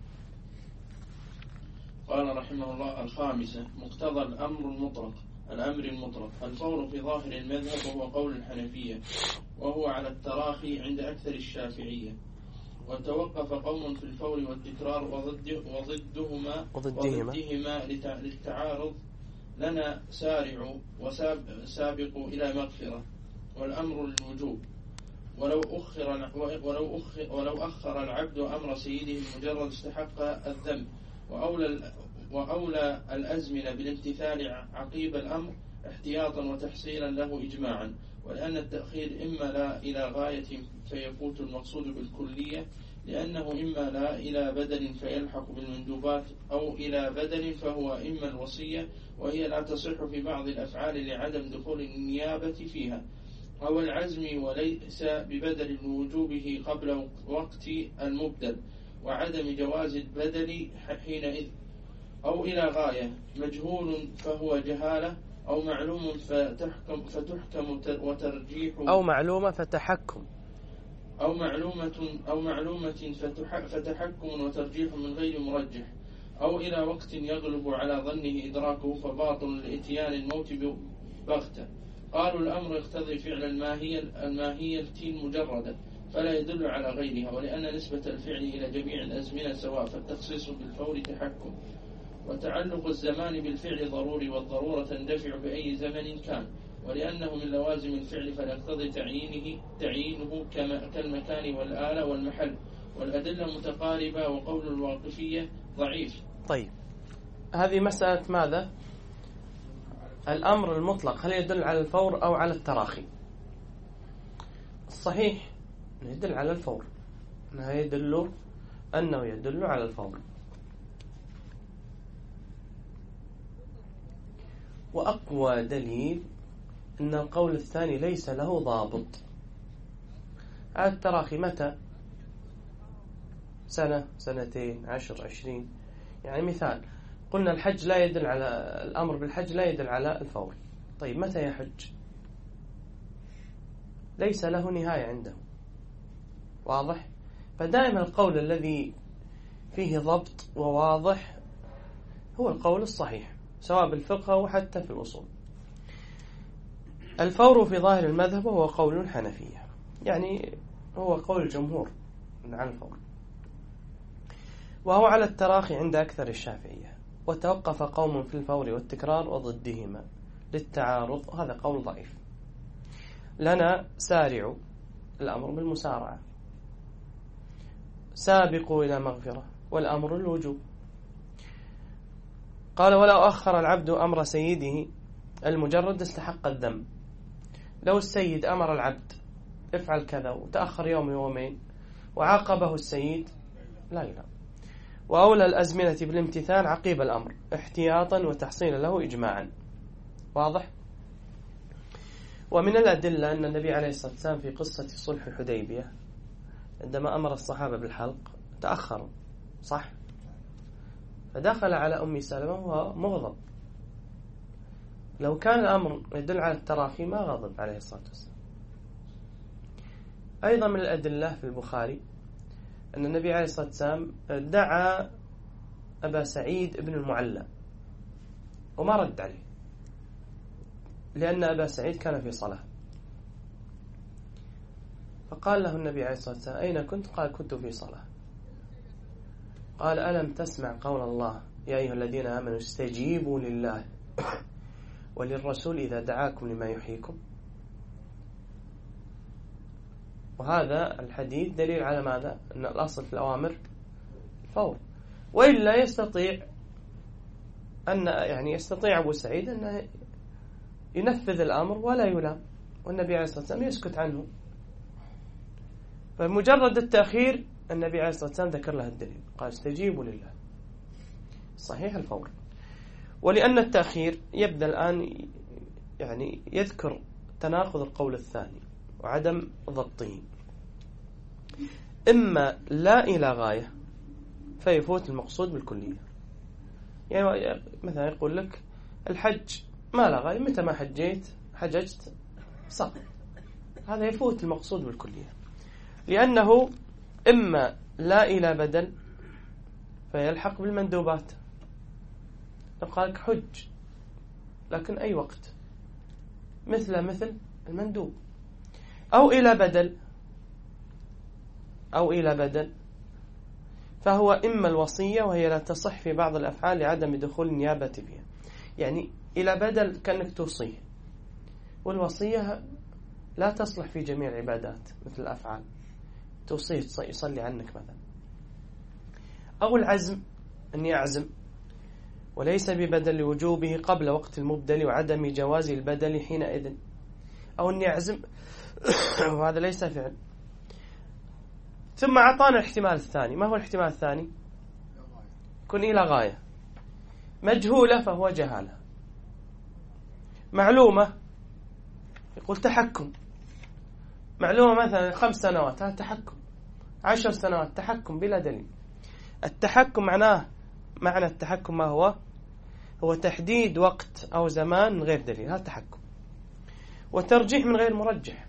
قال رحمه الله: الخامسة مقتضى الأمر المطلق الأمر المطلق الفور في ظاهر المذهب، وهو قول الحنفية، وهو على التراخي عند أكثر الشافعية. وتوقف قوم في الفور والتكرار وضده وضدهما وضدهما للتعارض. لنا سارع وسابقوا إلى مغفرة، والأمر الوجوب، ولو أخر ولو أخر ولو أخر العبد أمر سيده مجرد استحق الذنب. وأولى وأولى الأزمنة بالامتثال عقيب الأمر احتياطا وتحصيلا له إجماعا، ولأن التأخير إما لا إلى غاية فيفوت المقصود بالكلية، لأنه إما لا إلى بدل فيلحق بالمندوبات، أو إلى بدل فهو إما الوصية وهي لا تصح في بعض الأفعال لعدم دخول النيابة فيها، أو العزم وليس ببدل وجوبه قبل وقت المبدل، وعدم جواز البدل حينئذ، أو إلى غاية مجهول فهو جهالة، أو معلوم فتحكم فتحكم وترجيح،
أو معلومة فتحكم
أو معلومة أو معلومة فتحكم وترجيح من غير مرجح، أو إلى وقت يغلب على ظنه إدراكه فباطل لإتيان الموت بغتة. قالوا الأمر يقتضي فعل الماهية الماهية المجردة فلا يدل على غيرها، ولأن نسبة الفعل إلى جميع الأزمنة سواء، فالتخصيص بالفور تحكم، وتعلق الزمان بالفعل ضروري، والضرورة تندفع بأي زمن كان، ولأنه من لوازم الفعل فلا يقتضي تعيينه تعيينه كالمكان والآلة والمحل، والأدلة متقاربة، وقول الواقفية ضعيف.
طيب، هذه مسألة ماذا؟ الأمر المطلق هل يدل على الفور أو على التراخي؟ الصحيح يدل على الفور، أنه يدل أنه يدل على الفور. وأقوى دليل أن القول الثاني ليس له ضابط. على التراخي متى؟ سنة، سنتين، عشر، عشرين. يعني مثال، قلنا الحج لا يدل على الأمر بالحج لا يدل على الفور. طيب متى يحج؟ ليس له نهاية عنده. واضح؟ فدائما القول الذي فيه ضبط وواضح هو القول الصحيح سواء بالفقه أو حتى في الأصول. الفور في ظاهر المذهب هو قول الحنفية، يعني هو قول الجمهور عن الفور، وهو على التراخي عند أكثر الشافعية، وتوقف قوم في الفور والتكرار وضدهما للتعارض، هذا قول ضعيف. لنا سارعوا الأمر بالمسارعة، سابقوا إلى مغفرة والأمر الوجوب. قال ولو أخر العبد أمر سيده المجرد استحق الذنب. لو السيد أمر العبد افعل كذا وتأخر يوم يومين وعاقبه السيد لا يلام. وأولى الأزمنة بالامتثال عقيب الأمر احتياطا وتحصيلا له إجماعا. واضح؟ ومن الأدلة أن النبي عليه الصلاة والسلام في قصة صلح الحديبية عندما أمر الصحابة بالحلق تأخروا، صح؟ فدخل على أم سلمة وهو مغضب. لو كان الأمر يدل على التراخي ما غضب عليه الصلاة والسلام. أيضا من الأدلة في البخاري أن النبي عليه الصلاة والسلام دعا أبا سعيد بن المعلى وما رد عليه، لأن أبا سعيد كان في صلاة. فقال له النبي عليه الصلاة والسلام أين كنت؟ قال كنت في صلاة. قال ألم تسمع قول الله يا أيها الذين آمنوا استجيبوا لله وللرسول إذا دعاكم لما يحييكم. وهذا الحديث دليل على ماذا؟ أن الأصل في الأوامر فور، وإلا يستطيع أن يعني يستطيع أبو سعيد أن ينفذ الأمر ولا يلام، والنبي عليه الصلاة والسلام يسكت عنه. فمجرد التأخير النبي عليه الصلاة والسلام ذكر له الدليل، قال استجيبوا لله، صحيح الفور. ولأن التأخير يبدأ الآن يعني يذكر تناقض القول الثاني وعدم ضبطه. إما لا إلى غاية فيفوت المقصود بالكلية، يعني مثلا يقول لك الحج ما لا غاية، متى ما حجيت حججت سقط، هذا يفوت المقصود بالكلية، لأنه إما لا إلى بدل فيلحق بالمندوبات. قال لك حج لكن أي وقت، مثل مثل المندوب، أو إلى بدل أو إلى بدل فهو إما الوصية وهي لا تصح في بعض الأفعال لعدم دخول النيابة فيها. يعني إلى بدل كأنك توصيه، والوصية لا تصلح في جميع العبادات مثل الأفعال، توصيه يصلي عنك مثلا. أو العزم أني أعزم وليس ببدل لوجوبه قبل وقت المبدل وعدم جواز البدل حينئذ، أو أني أعزم وهذا ليس فعل. ثم أعطانا الاحتمال الثاني. ما هو الاحتمال الثاني؟ يكون إلى غاية، مجهولة فهو جهالة، معلومة يقول تحكم، معلومة مثلا خمس سنوات هذا تحكم، عشر سنوات تحكم بلا دليل. التحكم معناه معنى التحكم ما هو؟ هو تحديد وقت أو زمان من غير دليل، هذا تحكم. وترجيح من غير مرجح.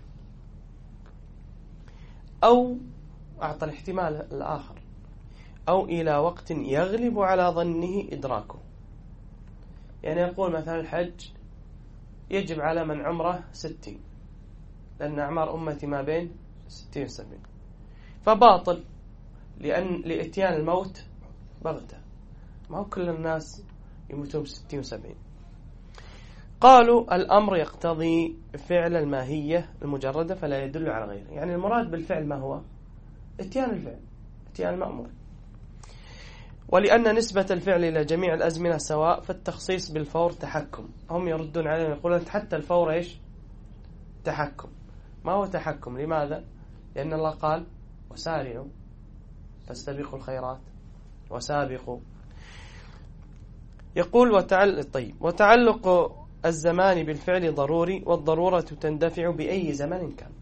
أو أعطى الاحتمال الآخر، أو إلى وقت يغلب على ظنه إدراكه. يعني يقول مثلا الحج يجب على من عمره ستين، لأن أعمار أمتي ما بين ستين وسبعين، فباطل لأن لإتيان الموت بغتة، ما هو كل الناس يموتون بستين وسبعين. قالوا الأمر يقتضي فعل الماهية المجردة فلا يدل على غيره. يعني المراد بالفعل ما هو؟ اتيان الفعل، اتيان المأمور. ولأن نسبة الفعل إلى جميع الأزمنة سواء فالتخصيص بالفور تحكم. هم يردون علينا يقولون حتى الفور إيش؟ تحكم. ما هو تحكم؟ لماذا؟ لأن الله قال وسارعوا فاستبقوا الخيرات وسابقوا. يقول وتعلق طيب وتعلق الزمان بالفعل ضروري، والضرورة تندفع بأي زمن كان.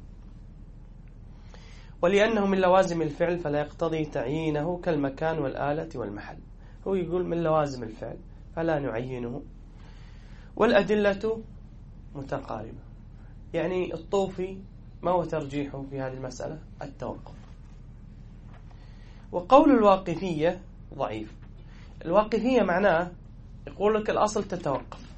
ولأنه من لوازم الفعل فلا يقتضي تعيينه كالمكان والآلة والمحل. هو يقول من لوازم الفعل فلا نعينه. والأدلة متقاربة. يعني الطوفي ما هو ترجيحه في هذه المسألة؟ التوقف. وقول الواقفية ضعيف. الواقفية معناه يقول لك الأصل تتوقف،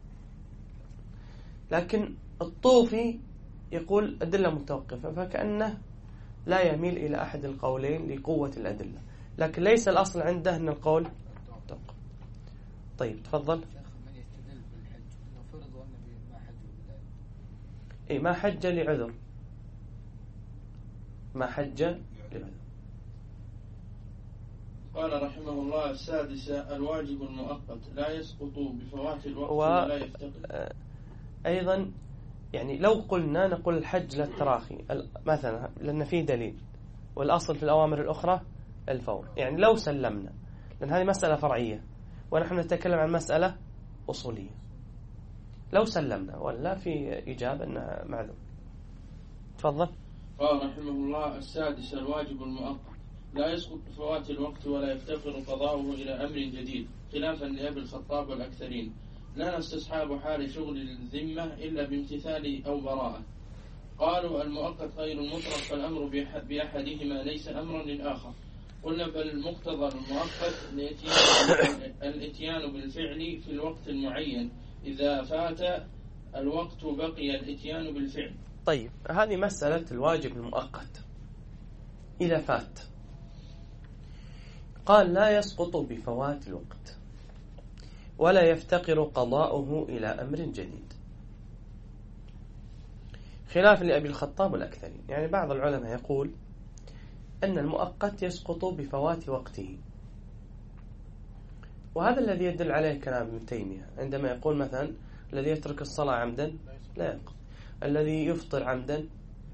لكن الطوفي يقول أدلة متوقفة، فكأنه لا يميل إلى أحد القولين لقوة الأدلة، لكن ليس الأصل عنده أن القول متوقف. طيب تفضل.
من يستدل بالحج لو فرضوا أن ما حج بالله
إيه ما حج لعذر، ما حج لعذر.
قال رحمه الله السادسة الواجب المؤقت لا يسقط بفوات الوقت
و...
ولا يفتقر.
أيضا يعني لو قلنا نقول الحج للتراخي مثلا لأن فيه دليل، والأصل في الأوامر الأخرى الفور، يعني لو سلمنا، لأن هذه مسألة فرعية ونحن نتكلم عن مسألة أصولية، لو سلمنا ولا في إجابة أنها معلوم. تفضل.
قال رحمه الله السادسة الواجب المؤقت لا يسقط بفوات الوقت ولا يفتقر قضاؤه إلى أمر جديد، خلافا لأبي الخطاب والأكثرين. لا نستصحاب حال شغل الذمة إلا بامتثال أو براءة. قالوا المؤقت غير المطلق، فالأمر بأحدهما ليس أمرا للآخر. قلنا بل مقتضى المؤقت الاتيان بالفعل في الوقت المعين، إذا فات الوقت بقي الاتيان بالفعل.
طيب هذه مسألة الواجب المؤقت إذا فات. قال لا يسقط بفوات الوقت ولا يفتقر قضاؤه إلى أمر جديد، خلاف لأبي الخطاب والأكثرين. يعني بعض العلماء يقول أن المؤقت يسقط بفوات وقته، وهذا الذي يدل عليه كلام ابن تيمية عندما يقول مثلا الذي يترك الصلاة عمدا لا يقضي، الذي يفطر عمدا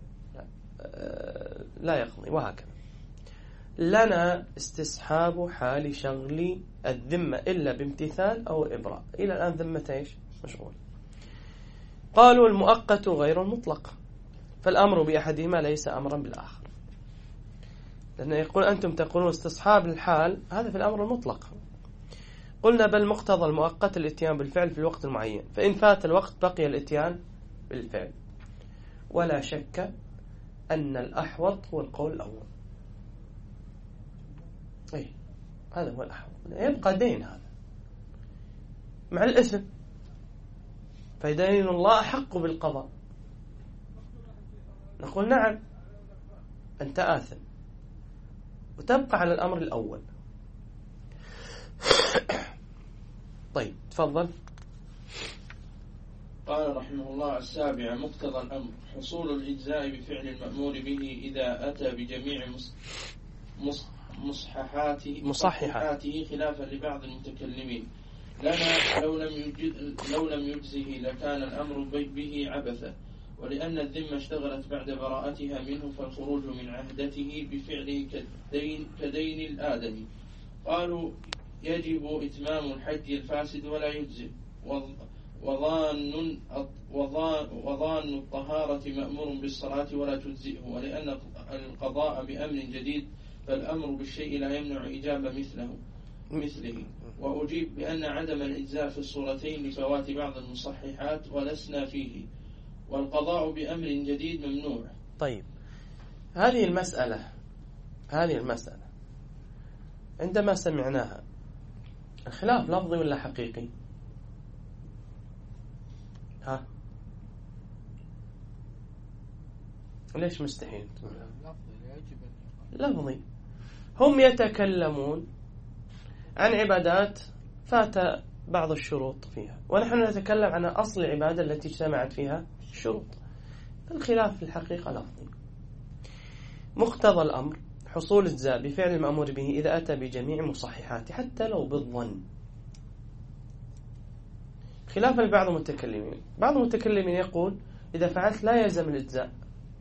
لا يقضي، وهكذا. لنا استصحاب حال شغل الذمة إلا بامتثال أو إبراء. إلى الآن ذمة إيش مشغول. قالوا المؤقت غير المطلق، فالأمر بأحدهما ليس أمرا بالآخر، لأنه يقول أنتم تقولون استصحاب الحال، هذا في الأمر المطلق. قلنا بل مقتضى المؤقت الاتيان بالفعل في الوقت المعين، فإن فات الوقت بقي الاتيان بالفعل. ولا شك أن الأحوط هو القول الأول. أي هذا هو الأحوط، يبقى دين هذا مع الإثم، فيدين الله أحق بالقضاء. نقول نعم أنت آثم، وتبقى على الأمر الأول. طيب تفضل.
قال رحمه الله السابع مقتضى الأمر حصول الإجزاء بفعل المأمور به إذا أتى بجميع مص... مص... مصححاته مصححاته خلافا لبعض المتكلمين. لنا لو لم يجز... لو لم يجزه لكان الأمر به عبثا، ولأن الذمة اشتغلت بعد براءتها منه، فالخروج من عهدته بفعله كدين, كدين الآدمي. قالوا يجب إتمام الحج الفاسد ولا يجزئ، وظان وظان الطهارة مأمور بالصلاة ولا تجزئه، ولأن القضاء بأمر جديد فالأمر بالشيء لا يمنع إجابة مثله مثله. وأجيب بأن عدم الإجزاء في الصورتين لفوات بعض المصححات ولسنا فيه، والقضاء بأمر جديد ممنوع.
طيب هذه المسألة هذه المسألة عندما سمعناها الخلاف لفظي ولا حقيقي؟ ها ليش مستحيل؟ لفظي. هم يتكلمون عن عبادات فات بعض الشروط فيها، ونحن نتكلم عن أصل العبادة التي اجتمعت فيها الشروط. الخلاف في الحقيقة لفظي. مقتضى الأمر حصول الجزاء بفعل المأمور به إذا أتى بجميع مصححاته حتى لو بالظن، خلافا لبعض المتكلمين. بعض المتكلمين يقول إذا فعلت لا يلزم الإجزاء،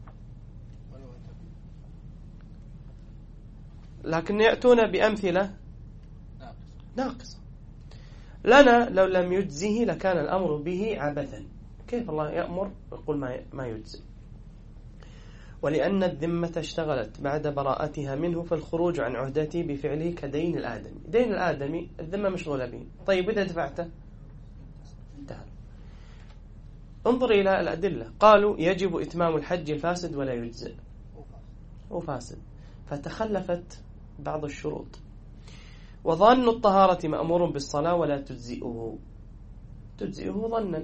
لكن يأتون بأمثلة ناقصة. لنا لو لم يجزه لكان الأمر به عبثا. كيف الله يأمر يقول ما ما يجزي؟ ولأن الذمة اشتغلت بعد براءتها منه، فالخروج عن عهدته بفعله كدين الآدمي. دين الآدمي الذمة مشغولة به، طيب إذا دفعته انتهى. انظر إلى الأدلة. قالوا يجب إتمام الحج الفاسد ولا يجزئ، هو فاسد، فتخلفت بعض الشروط. وظن الطهارة مأمور بالصلاة ولا تجزئه، تجزئه ظنا،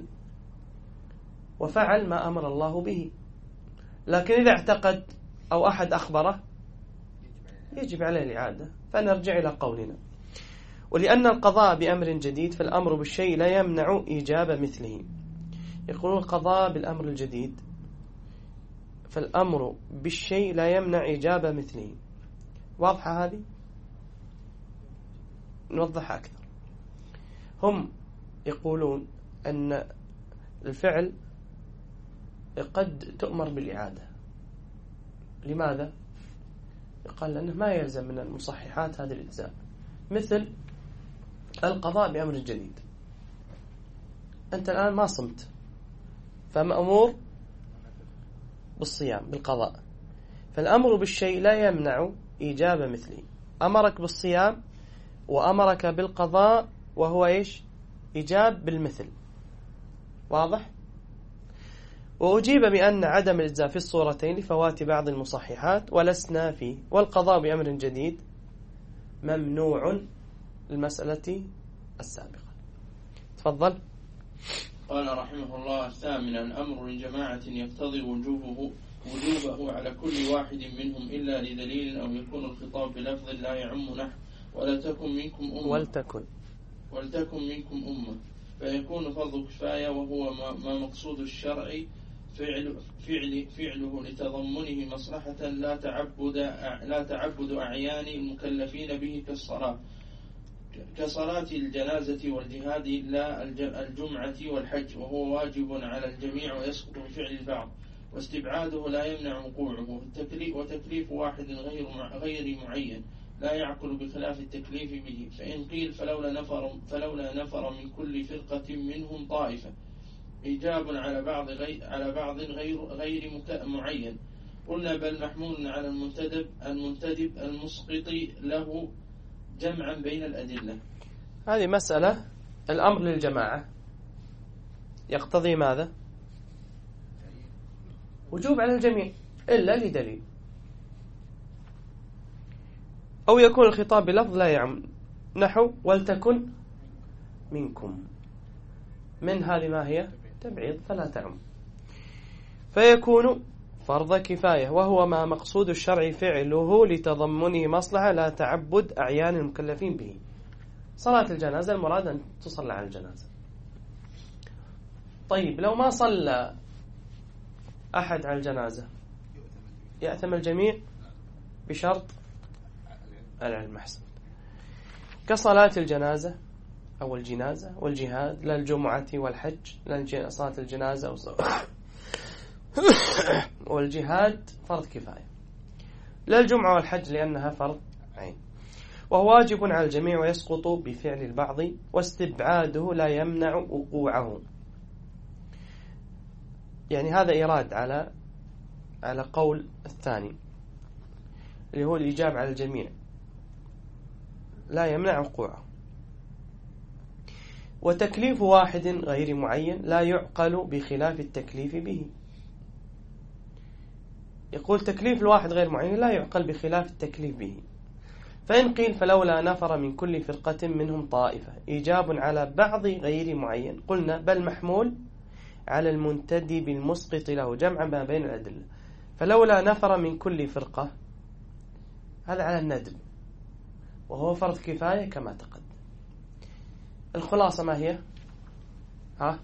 وفعل ما أمر الله به. لكن إذا اعتقد أو أحد أخبره يجب عليه الإعادة. فنرجع إلى قولنا: ولأن القضاء بأمر جديد فالأمر بالشيء لا يمنع إيجاب مثله. يقولون القضاء بالأمر الجديد فالأمر بالشيء لا يمنع إيجاب مثله. واضحة هذه؟ نوضحها أكثر. هم يقولون أن الفعل قد تؤمر بالإعادة. لماذا؟ قال لأنه ما يلزم من المصححات هذه الإجزاء، مثل القضاء بأمر جديد. أنت الآن ما صمت فمأمور بالصيام بالقضاء، فالأمر بالشيء لا يمنع إيجاب مثله. أمرك بالصيام وأمرك بالقضاء وهو إيش؟ إيجاب بالمثل. واضح؟ وأجيب بأن عدم الإجزاء في الصورتين لفوات بعض المصححات ولسنا فيه، والقضاء بأمر جديد ممنوع المسألة السابقة. تفضل.
قال رحمه الله: ثامنا، أمر لجماعة يقتضي وجوبه وجوبه على كل واحد منهم إلا لدليل أو يكون الخطاب بلفظ لا يعم نحو ولتكن منكم أمة
ولتكن
ولتكن منكم أمة، فيكون فرض كفاية، وهو ما مقصود الشرع فعل فعل فعله لتضمنه مصلحة لا تعبد لا تعبد أعيان المكلفين به كالصلاة كصلاة الجنازة والجهاد لا الجمعة والحج، وهو واجب على الجميع ويسقط بفعل البعض، واستبعاده لا يمنع وقوعه، وتكليف واحد غير غير معين لا يعقل بخلاف التكليف به. فإن قيل فلولا نفر فلولا نفر من كل فرقة منهم طائفة، إيجاب على بعض غير على بعض غير غير معين، قلنا بل محمول على المنتدب المنتدب المسقط له جمعا بين الأدلة.
هذه مسألة. الأمر للجماعة يقتضي ماذا؟ وجوب على الجميع إلا لدليل، أو يكون الخطاب بلفظ لا يعم نحو ولتكن منكم. من هذه ما هي؟ تبعيض فلا تعم. فيكون فرض كفاية، وهو ما مقصود الشرع فعله لتضمنه مصلحة لا تعبد أعيان المكلفين به. صلاة الجنازة المراد أن تصلى على الجنازة. طيب لو ما صلى أحد على الجنازة يأثم الجميع بشرط العلم. أحسن. كصلاة الجنازة أو الجنازة والجهاد لا الجمعة والحج، لا صلاة الجنازة والجهاد فرض كفاية، لا الجمعة والحج لأنها فرض عين، وهو واجب على الجميع ويسقط بفعل البعض، واستبعاده لا يمنع وقوعه. يعني هذا إيراد على على قول الثاني اللي هو الإيجاب على الجميع لا يمنع وقوعه. وتكليف واحد غير معين لا يعقل بخلاف التكليف به. يقول تكليف الواحد غير معين لا يعقل بخلاف التكليف به. فإن قيل فلولا نفر من كل فرقة منهم طائفة، إيجاب على بعض غير معين، قلنا بل محمول على المنتدب المسقط له جمعا ما بين الأدلة. فلولا نفر من كل فرقة هذا على الندب، وهو فرض كفاية كما تقدم. الخلاصة ما هي؟ ها؟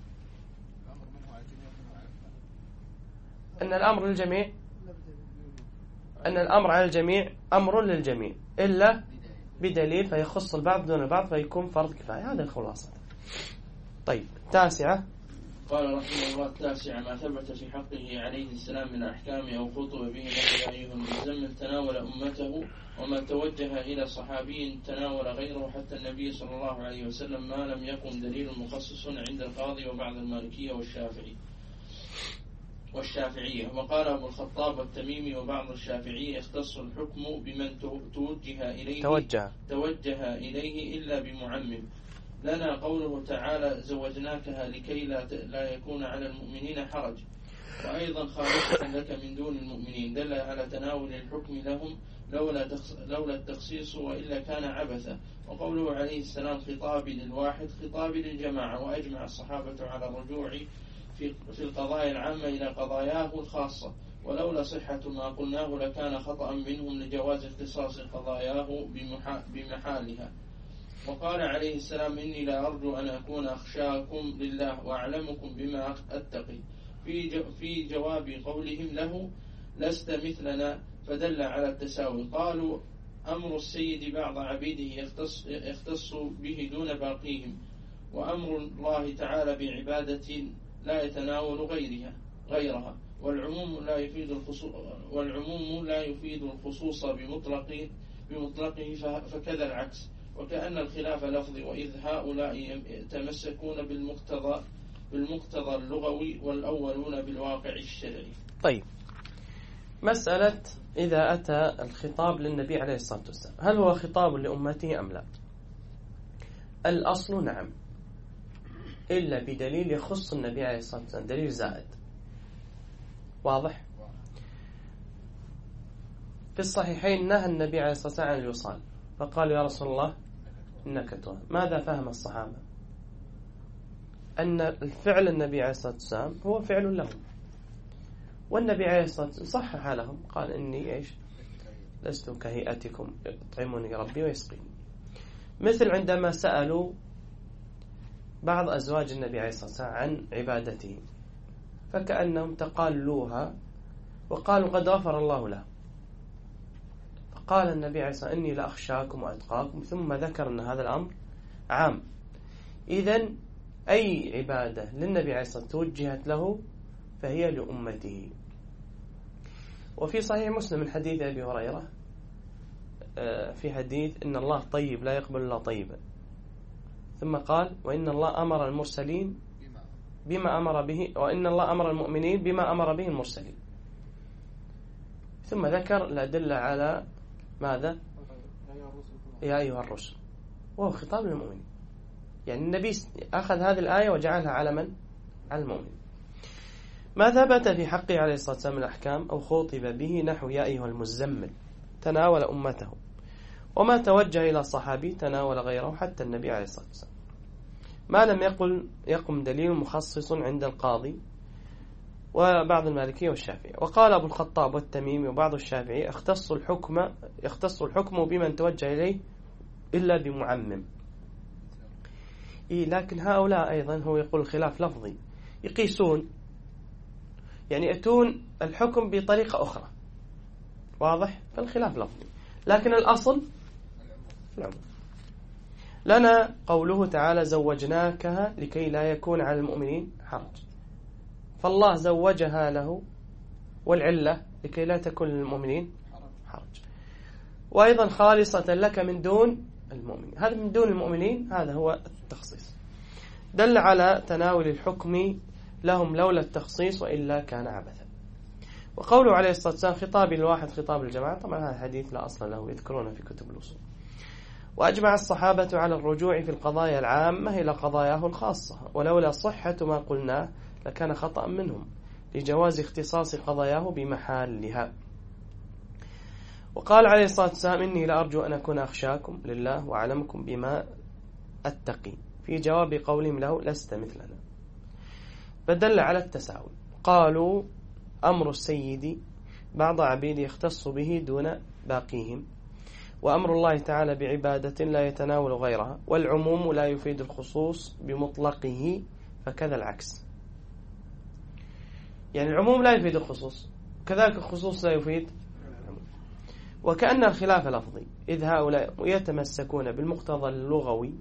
أن الأمر للجميع أن الأمر على الجميع أمر للجميع إلا بدليل فيخص البعض دون البعض فيكون فرض كفاية. هذه الخلاصة. طيب تاسعة.
قال رحمه الله: التاسع ما ثبت في حقه عليه السلام من أحكام أو خطب به نحو أيها المزمل تناول أمته، وما توجه إلى صحابي تناول غيره حتى النبي صلى الله عليه وسلم، ما لم يكن دليل مخصص عند القاضي وبعض المالكية والشافعي والشافعية. وقال أبو الخطاب والتميمي وبعض الشافعية: يختص الحكم بمن توجه إليه
توجه,
توجه إليه إلا بمعمم. لنا قوله تعالى: زوجناكها لكي لا, لا يكون على المؤمنين حرج، وأيضا خالصة لك من دون المؤمنين، دل على تناول الحكم لهم لولا لولا التخصيص وإلا كان عبثا. وقوله عليه السلام خطابي للواحد خطابي للجماعة. وأجمع الصحابة على الرجوع في في القضايا العامة إلى قضاياه الخاصة، ولولا صحة ما قلناه لكان خطأ منهم لجواز اختصاص قضاياه بمحالها. وقال عليه السلام إني لا أرجو أن أكون أخشاكم لله وأعلمكم بما أتقي في في جواب قولهم له لست مثلنا، فدل على التساوي. قالوا أمر السيد بعض عبيده يختص, يختص به دون باقيهم، وأمر الله تعالى بعبادة لا يتناول غيرها غيرها والعموم لا يفيد الخصوص والعموم لا يفيد الخصوص بمطلق بمطلقه فكذا العكس. وكأن الخلاف لفظي، وإذ هؤلاء يتمسكون بالمقتضى بالمقتضى اللغوي والأولون بالواقع الشرعي.
طيب، مسألة إذا أتى الخطاب للنبي عليه الصلاة والسلام هل هو خطاب لأمته أم لا؟ الأصل نعم، إلا بدليل يخص النبي عليه الصلاة والسلام، دليل زائد. واضح؟ في الصحيحين نهى النبي عليه الصلاة والسلام عن الوصال، فقالوا يا رسول الله إنك توه. ماذا فهم الصحابة؟ أن الفعل النبي عليه الصلاة والسلام هو فعل لهم، والنبي عليه الصلاة والسلام صحح لهم، قال إني إيش لست كهيئتكم يطعمني ربي ويسقيني. مثل عندما سألوا بعض أزواج النبي عليه الصلاة والسلام عن عبادته، فكأنهم تقالوها وقالوا قد غفر الله له، فقال النبي عليه الصلاة والسلام إني لأخشاكم وأتقاكم، ثم ذكر أن هذا الأمر عام. إذن أي عبادة للنبي عليه الصلاة والسلام توجهت له فهي لأمته. وفي صحيح مسلم من حديث أبي هريرة في حديث إن الله طيب لا يقبل الله طيبا، ثم قال وإن الله أمر المرسلين بما أمر به، وإن الله أمر المؤمنين بما أمر به المرسلين، ثم ذكر الأدلة على ماذا؟ يا أيها الرسل، وهو خطاب للمؤمنين. يعني النبي أخذ هذه الآية وجعلها على من؟ على المؤمن. ما ثبت في حقه عليه الصلاة والسلام من الأحكام أو خوطب به نحو يا أيها المزمل تناول أمته، وما توجه إلى الصحابي تناول غيره حتى النبي عليه الصلاة والسلام، ما لم يقل يقم دليل مخصص عند القاضي وبعض المالكية والشافعية. وقال أبو الخطاب والتميمي وبعض الشافعية اختص الحكم يختص الحكم بمن توجه إليه إلا بمعمم. إيه، لكن هؤلاء أيضا هو يقول الخلاف لفظي، يقيسون يعني يأتون الحكم بطريقة أخرى. واضح؟ فالخلاف لفظي، لكن الأصل العموم. لنا قوله تعالى زوجناكها لكي لا يكون على المؤمنين حرج، فالله زوجها له، والعلة لكي لا تكون للمؤمنين حرج، وأيضا خالصة لك من دون المؤمنين. هذا من دون المؤمنين هذا هو التخصيص، دل على تناول الحكم لهم لولا التخصيص وإلا كان عبثا. وقوله عليه الصلاة والسلام خطاب الواحد خطاب الجماعة، طبعا هذا الحديث لا أصل له، يذكرونه في كتب الأصول. وأجمع الصحابة على الرجوع في القضايا العامة إلى قضاياه الخاصة، ولولا صحة ما قلناه لكان خطأ منهم لجواز اختصاص قضاياه بمحالها. وقال عليه الصلاة والسلام إني لأرجو أن أكون أخشاكم لله وأعلمكم بما أتقي في جواب قولهم له لست مثلنا، فدل على التساوي. قالوا أمر السيد بعض عبيده يختص به دون باقيهم، وأمر الله تعالى بعبادة لا يتناول غيرها، والعموم لا يفيد الخصوص بمطلقه فكذا العكس. يعني العموم لا يفيد الخصوص، كذلك الخصوص لا يفيد العموم. وكأن الخلاف لفظي، إذ هؤلاء يتمسكون بالمقتضى اللغوي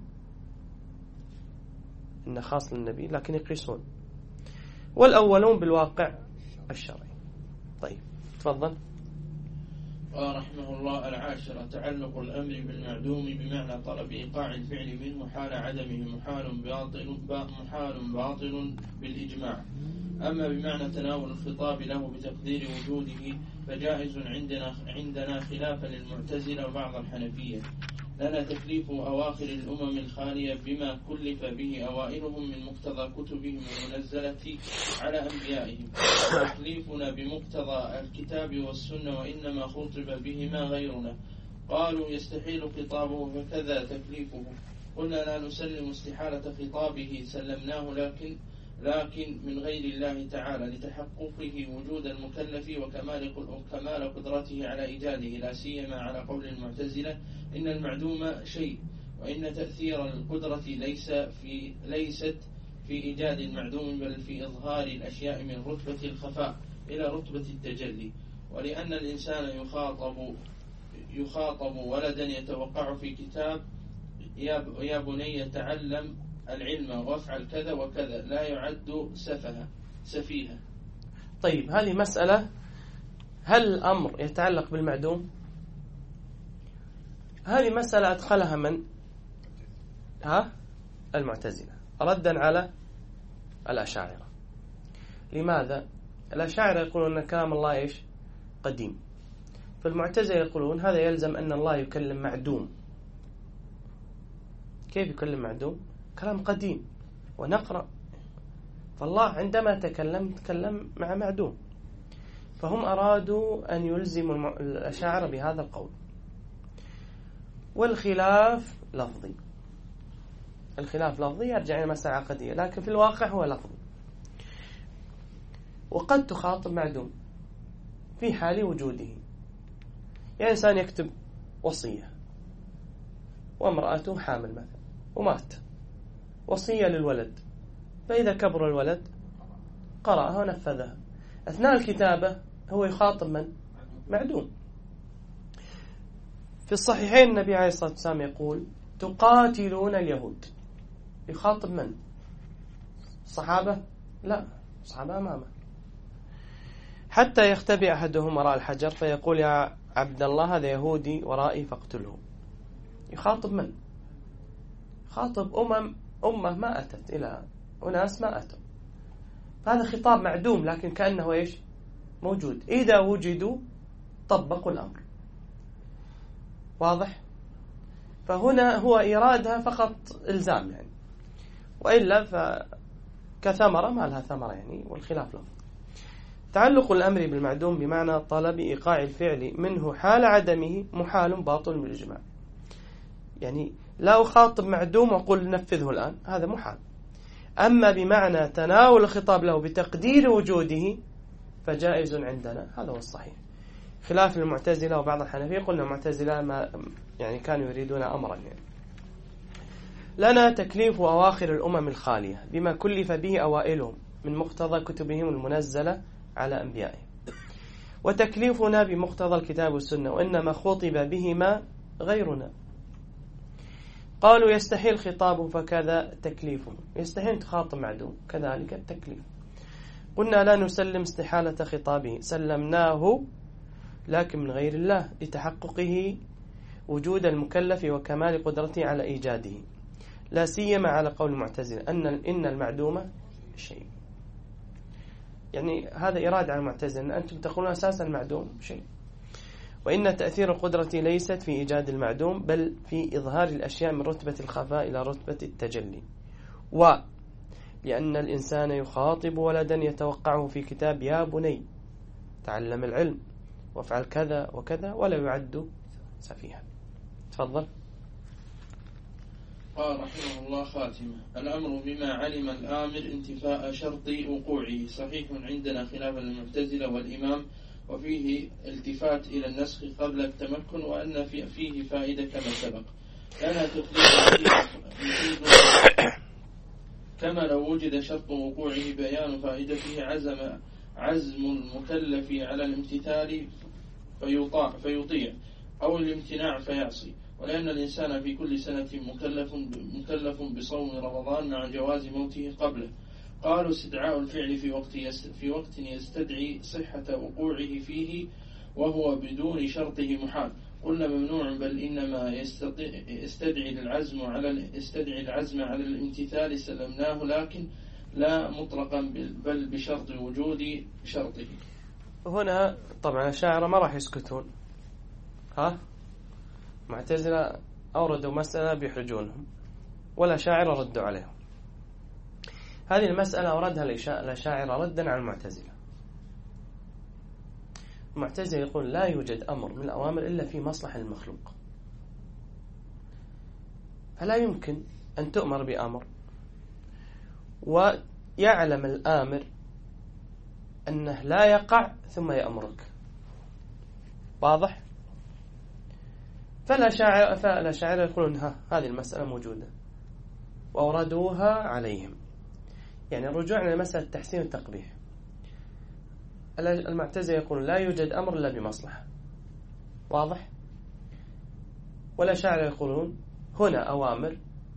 إن خاص للنبي لكن يقيسون، والأولون بالواقع الشرعي. طيب تفضل.
قال رحمه الله العاشرة تعلق الأمر بالمعدوم بمعنى طلب إيقاع الفعل منه حال عدمه محال باطل محال باطل بالإجماع. أما بمعنى تناول الخطاب له بتقدير وجوده فجائز عندنا عندنا خلافا للمعتزلة وبعض الحنفية. لنا تكليف أواخر الأمم الخالية بما كلف به أوائلهم من مقتضى كتبهم المنزلة على أنبيائهم، تكليفنا بمقتضى الكتاب والسنة، وإنما خطب بهما غيرنا. قالوا يستحيل خطابه فكذا تكليفه. قلنا لا نسلم استحالة خطابه، سلمناه لكن لكن من غير الله تعالى لتحققه وجود المكلف وكمال وكمال قدرته على إيجاده، لا سيما على قول المعتزلة إن المعدوم شيء، وإن تأثير القدرة ليس في ليست في إيجاد المعدوم بل في إظهار الأشياء من رتبة الخفاء إلى رتبة التجلي. ولأن الإنسان يخاطب يخاطب ولدا يتوقع في كتاب يا بني تعلم العلم وافعل كذا وكذا، لا يعد سفها سفيها.
طيب هذه مسألة، هل الأمر يتعلق بالمعدوم؟ هذه مسألة أدخلها من ها المعتزلة ردا على الأشاعرة. لماذا؟ الأشاعرة يقولون أن كلام الله إيش؟ قديم. فالمعتزلة يقولون هذا يلزم أن الله يكلم معدوم. كيف يكلم معدوم؟ كلام قديم ونقرأ، فالله عندما تكلم تكلم مع معدوم. فهم أرادوا أن يلزموا الأشاعرة بهذا القول. والخلاف لفظي، الخلاف لفظي يرجع إلى مسألة عقدية، لكن في الواقع هو لفظي. وقد تخاطب معدوم في حال وجوده. يعني إنسان يكتب وصية وامرأته حامل مثلا ومات، وصية للولد، فإذا كبر الولد قرأها ونفذها. أثناء الكتابة هو يخاطب من؟ معدوم. في الصحيحين النبي عليه الصلاة والسلام يقول تقاتلون اليهود. يخاطب من؟ الصحابة؟ لا، الصحابة أمامه. حتى يختبئ أحدهم وراء الحجر فيقول يا عبد الله هذا يهودي ورائي فاقتله. يخاطب من؟ يخاطب أمم أمة ما أتت إلى أناس ما أتوا. هذا خطاب معدوم لكن كأنه إيش؟ موجود. إذا وجدوا طبقوا الأمر. واضح؟ فهنا هو إرادها فقط إلزام يعني، وإلا فكثمرة ما لها ثمرة يعني، والخلاف لفظ. تعلق الأمر بالمعدوم بمعنى طلب إيقاع الفعل منه حال عدمه محال باطل بالإجماع. يعني لا أخاطب معدوم وأقول نفذه الآن، هذا محال. أما بمعنى تناول الخطاب له بتقدير وجوده فجائز عندنا، هذا هو الصحيح. خلاف المعتزلة وبعض الحنفية، قلنا المعتزلة ما يعني كانوا يريدون أمرا يعني. لنا تكليف أواخر الأمم الخالية بما كلف به أوائلهم من مقتضى كتبهم المنزلة على أنبيائهم، وتكليفنا بمقتضى الكتاب والسنة، وإنما خطب بهما غيرنا. قالوا يستحيل خطابه فكذا تكليفه. يستحيل تخاطب معدوم، كذلك التكليف. قلنا لا نسلم استحالة خطابه، سلمناه لكن من غير الله لتحققه وجود المكلف وكمال قدرته على إيجاده، لا سيما على قول المعتزلة أن إن المعدوم شيء. يعني هذا إرادة على المعتزلة أن أنتم تقولون أساسا المعدوم شيء، وإن تأثير القدرة ليست في إيجاد المعدوم بل في إظهار الأشياء من رتبة الخفاء إلى رتبة التجلي. ولأن الإنسان يخاطب ولدا يتوقعه في كتاب يا بني تعلم العلم وافعل كذا وكذا ولا يعد سفيها. تفضل.
قال رحمه الله خاتمة: الأمر بما علم الآمر انتفاء شرط وقوعه صحيح عندنا خلافا للمعتزلة والإمام، وفيه التفات إلى النسخ قبل التمكن، وأن في فيه فائدة كما سبق. لنا تطبيق كما لو وجد شرط وقوعه بيان فائدته عزم عزم المكلف على الامتثال فيطاع فيطيع أو الامتناع فيعصي. ولأن الإنسان في كل سنة مكلف مكلف بصوم رمضان مع جواز موته قبله. قالوا استدعاء الفعل في وقت في وقت يستدعي صحة وقوعه فيه وهو بدون شرطه محال. قلنا ممنوع، بل إنما يستدعي العزم على يستدعي العزم على الامتثال سلمناه، لكن لا مطلقا بل بشرط وجود شرطه.
هنا طبعا الشاعر ما راح يسكتون، ها معتزلة أوردوا مسألة بيحرجونهم والأشاعرة ردوا عليهم. هذه المسألة أوردها الأشاعرة ردا على المعتزلة. المعتزلة يقول لا يوجد أمر من الأوامر إلا في مصلحة المخلوق، فلا يمكن أن تؤمر بأمر ويعلم الآمر أنه لا يقع ثم يأمرك. واضح؟ فالأشاعرة فالأشاعرة يقولون ها هذه المسألة موجودة وأوردوها عليهم، يعني رجوعنا لمسألة التحسين والتقبيح. المعتزلة يقولون لا يوجد أمر إلا بمصلحة. واضح؟ والأشاعرة يقولون هنا أوامر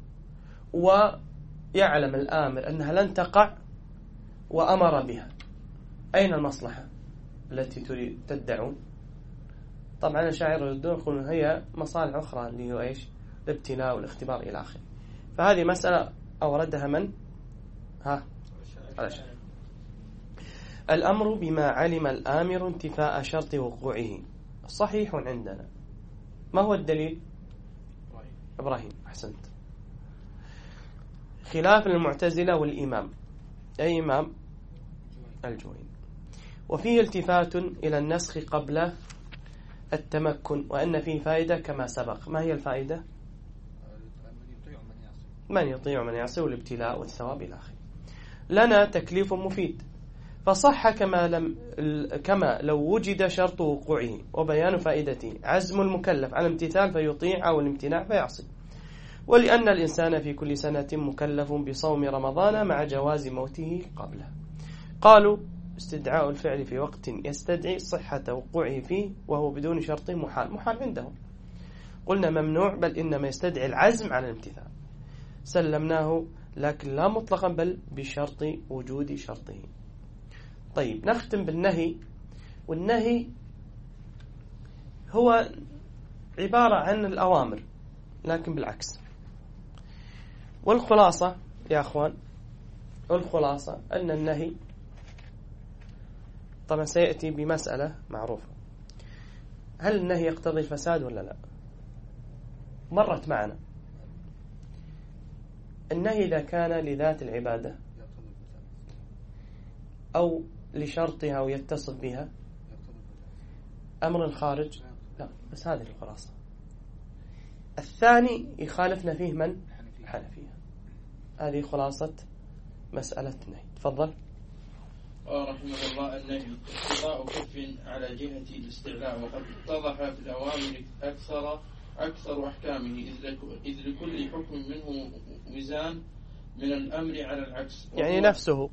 ويعلم الآمر أنها لن تقع وأمر بها. أين المصلحة التي تريد تدعون؟ طبعا الأشاعرة يردون يقولون هي مصالح أخرى اللي هو إيش؟ الابتلاء والاختبار إلى آخره. فهذه مسألة أوردها من؟ ها الأشاعرة. الأمر بما علم الآمر انتفاء شرط وقوعه صحيح عندنا. ما هو الدليل؟ إبراهيم أحسنت. خلاف المعتزلة والإمام، أي إمام؟ الجويني. وفيه التفات إلى النسخ قبل التمكن وأن فيه فائدة كما سبق. ما هي الفائدة؟ من يطيع من يعصي والابتلاء والثواب إلى آخره. لنا تكليف مفيد، فصح كما لم كما لو وجد شرط وقوعه وبيان فائدته عزم المكلف على امتثال فيطيع أو الامتناع فيعصي. ولأن الإنسان في كل سنة مكلف بصوم رمضان مع جواز موته قبله. قالوا استدعاء الفعل في وقت يستدعي صحة وقوعه فيه وهو بدون شرط محال. محال عندهم. قلنا ممنوع، بل إنما يستدعي العزم على الامتثال. سلمناه لكن لا مطلقا بل بشرط وجود شرطه. طيب نختم بالنهي. والنهي هو عبارة عن الأوامر لكن بالعكس. والخلاصة يا أخوان، الخلاصة أن النهي طبعا سيأتي بمسألة معروفة، هل النهي يقتضي الفساد ولا لا؟ مرت معنا. النهي إذا كان لذات العبادة أو لشرطها ويتصل بها أمر خارج لا، بس هذه الخلاصة. الثاني يخالفنا فيه من؟ حنفية. هذه خلاصة مسألة النهي. تفضل.
رحمه الله. النهي اقتضاء كف على جهة الاستعلاء، وقد اتضح في الأوامر أكثر أكثر أحكامه، إذ لكل حكم منه وزان من الأمر على العكس،
يعني نفسه،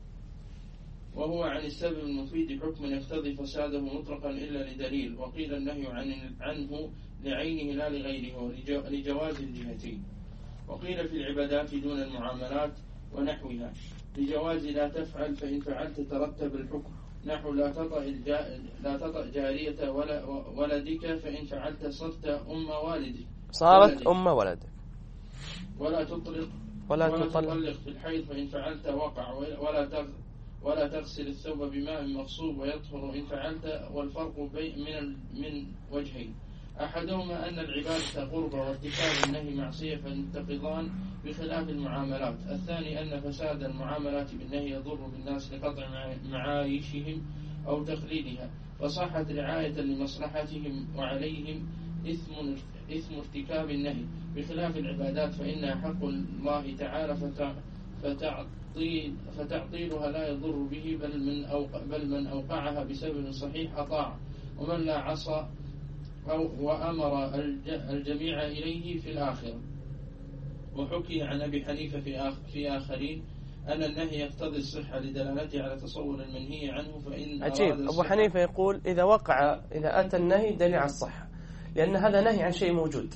وهو عن السبب المفيد حكم يقتضي فساده مطلقا إلا لدليل. وقيل النهي عن عنه لعينه لا لغيره لجواز الجهتين. وقيل في العبادات دون المعاملات ونحوها لجواز لا تفعل، فإن فعلت ترتب الحكم، نحو لا تطأ لا تطأ جارية ولا ولدك، فإن فعلت صرت أم والدك
صارت
ولدك.
أم ولدك.
ولا تطلق
ولا,
ولا
تطلق.
تطلق في الحيض، فإن فعلت وقع. ولا تغ ولا تغسل الثوب بماء مغصوب ويطهر إن فعلت. والفرق بين من من وجهين، أحدهما أن العبادة قربة وارتكاب النهي معصية فينتقضان بخلاف المعاملات. الثاني أن فساد المعاملات بالنهي يضر بالناس لقطع معايشهم أو تقليدها، فصحت رعاية لمصلحتهم وعليهم إثم إثم ارتكاب النهي، بخلاف العبادات فإنها حق الله تعالى فتعطيل فتعطيلها لا يضر به، بل من أوقع بل من أوقعها بسبب صحيح أطاع، ومن لا عصى أو وأمر الجميع إليه في الآخرة. وحكي عن أبي حنيفة في, آخ في آخرين أن النهي يقتضي الصحة لدلالته على تصور المنهي عنه. فإن
عجيب. أبو حنيفة يقول إذا وقع إذا أتى النهي دليل على الصحة، لأن هذا نهي عن شيء موجود.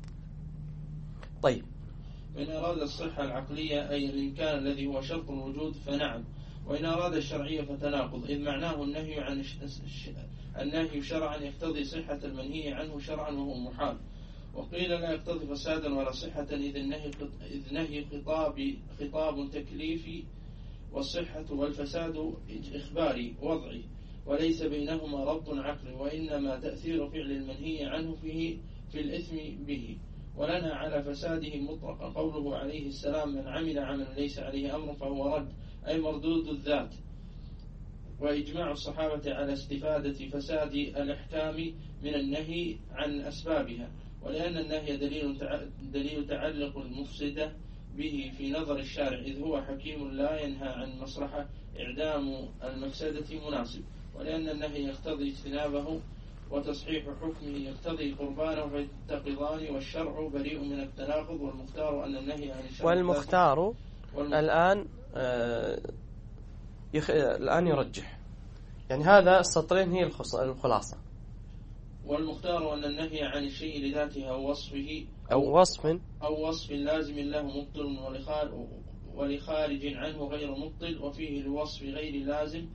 طيب،
وإن أراد الصحة العقلية أي الإمكان الذي هو شرط الوجود فنعم، وإن أراد الشرعية فتناقض، إذ معناه النهي عن النهي شرعا يقتضي صحة المنهي عنه شرعا وهو محال. وقيل لا يقتضي فسادا ولا صحة، إذ النهي إذ نهي خطاب خطاب تكليفي، والصحة والفساد إخباري وضعي، وليس بينهما ربط عقلي، وإنما تأثير فعل المنهي عنه فيه في الإثم به. ولنا على فساده مطلقا قوله عليه السلام من عمل عملا ليس عليه أمر فهو رد أي مردود الذات، وإجماع الصحابة على استفادة فساد الأحكام من النهي عن أسبابها، ولأن النهي دليل دليل تعلق المفسدة به في نظر الشارع، إذ هو حكيم لا ينهى عن مصلحة إعدام المفسدة مناسب، ولأن النهي يقتضي اجتنابه وتصحيح حكمه يقتضي قربانه فيتقضان، والشرع بريء من التناقض، والمختار أن النهي عن الشرع
والمختار الآن آه يخ... الآن يرجح، يعني هذا السطرين هي الخلاصة.
والمختار أن النهي عن الشيء لذاته أو وصفه
أو وصف
أو وصف لازم له مبطل ولخارج عنه غير مبطل، وفيه الوصف غير اللازم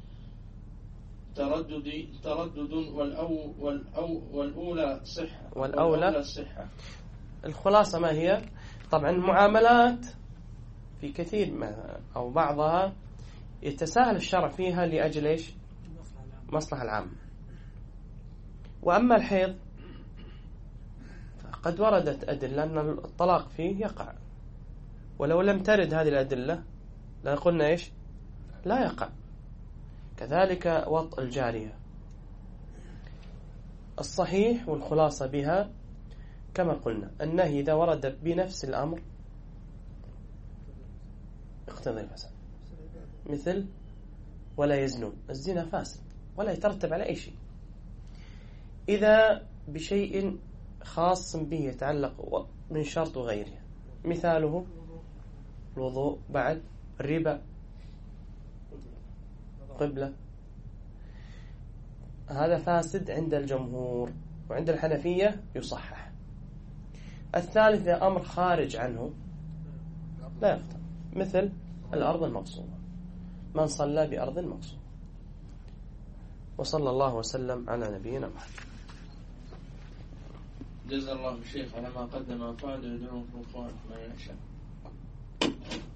تردد تردد والأو والأو والأولى صحة
والأولى
الصحة.
الخلاصة ما هي؟ طبعا المعاملات في كثير ما أو بعضها يتساهل الشرع فيها لأجل إيش؟ مصلحة العامة. وأما الحيض قد وردت أدلة أن الطلاق فيه يقع، ولو لم ترد هذه الأدلة لا قلنا إيش؟ لا يقع. كذلك وطء الجارية. الصحيح والخلاصة بها كما قلنا النهي إذا ورد بنفس الأمر اقتضي الفساد، مثل ولا يزنون، الزنا فاسد ولا يترتب على أي شيء. إذا بشيء خاص به يتعلق من شرط وغيره، مثاله الوضوء، بعد الربا، قبلة، هذا فاسد عند الجمهور، وعند الحنفية يصحح. الثالث أمر خارج عنه لا يفتح، مثل الأرض المغصوبة، من صلى بأرض مغصوبة. وصلى الله وسلم على نبينا محمد.
جزا الله الشيخ على ما قدم وفاد، يدعوكم اخوان ما يشاء.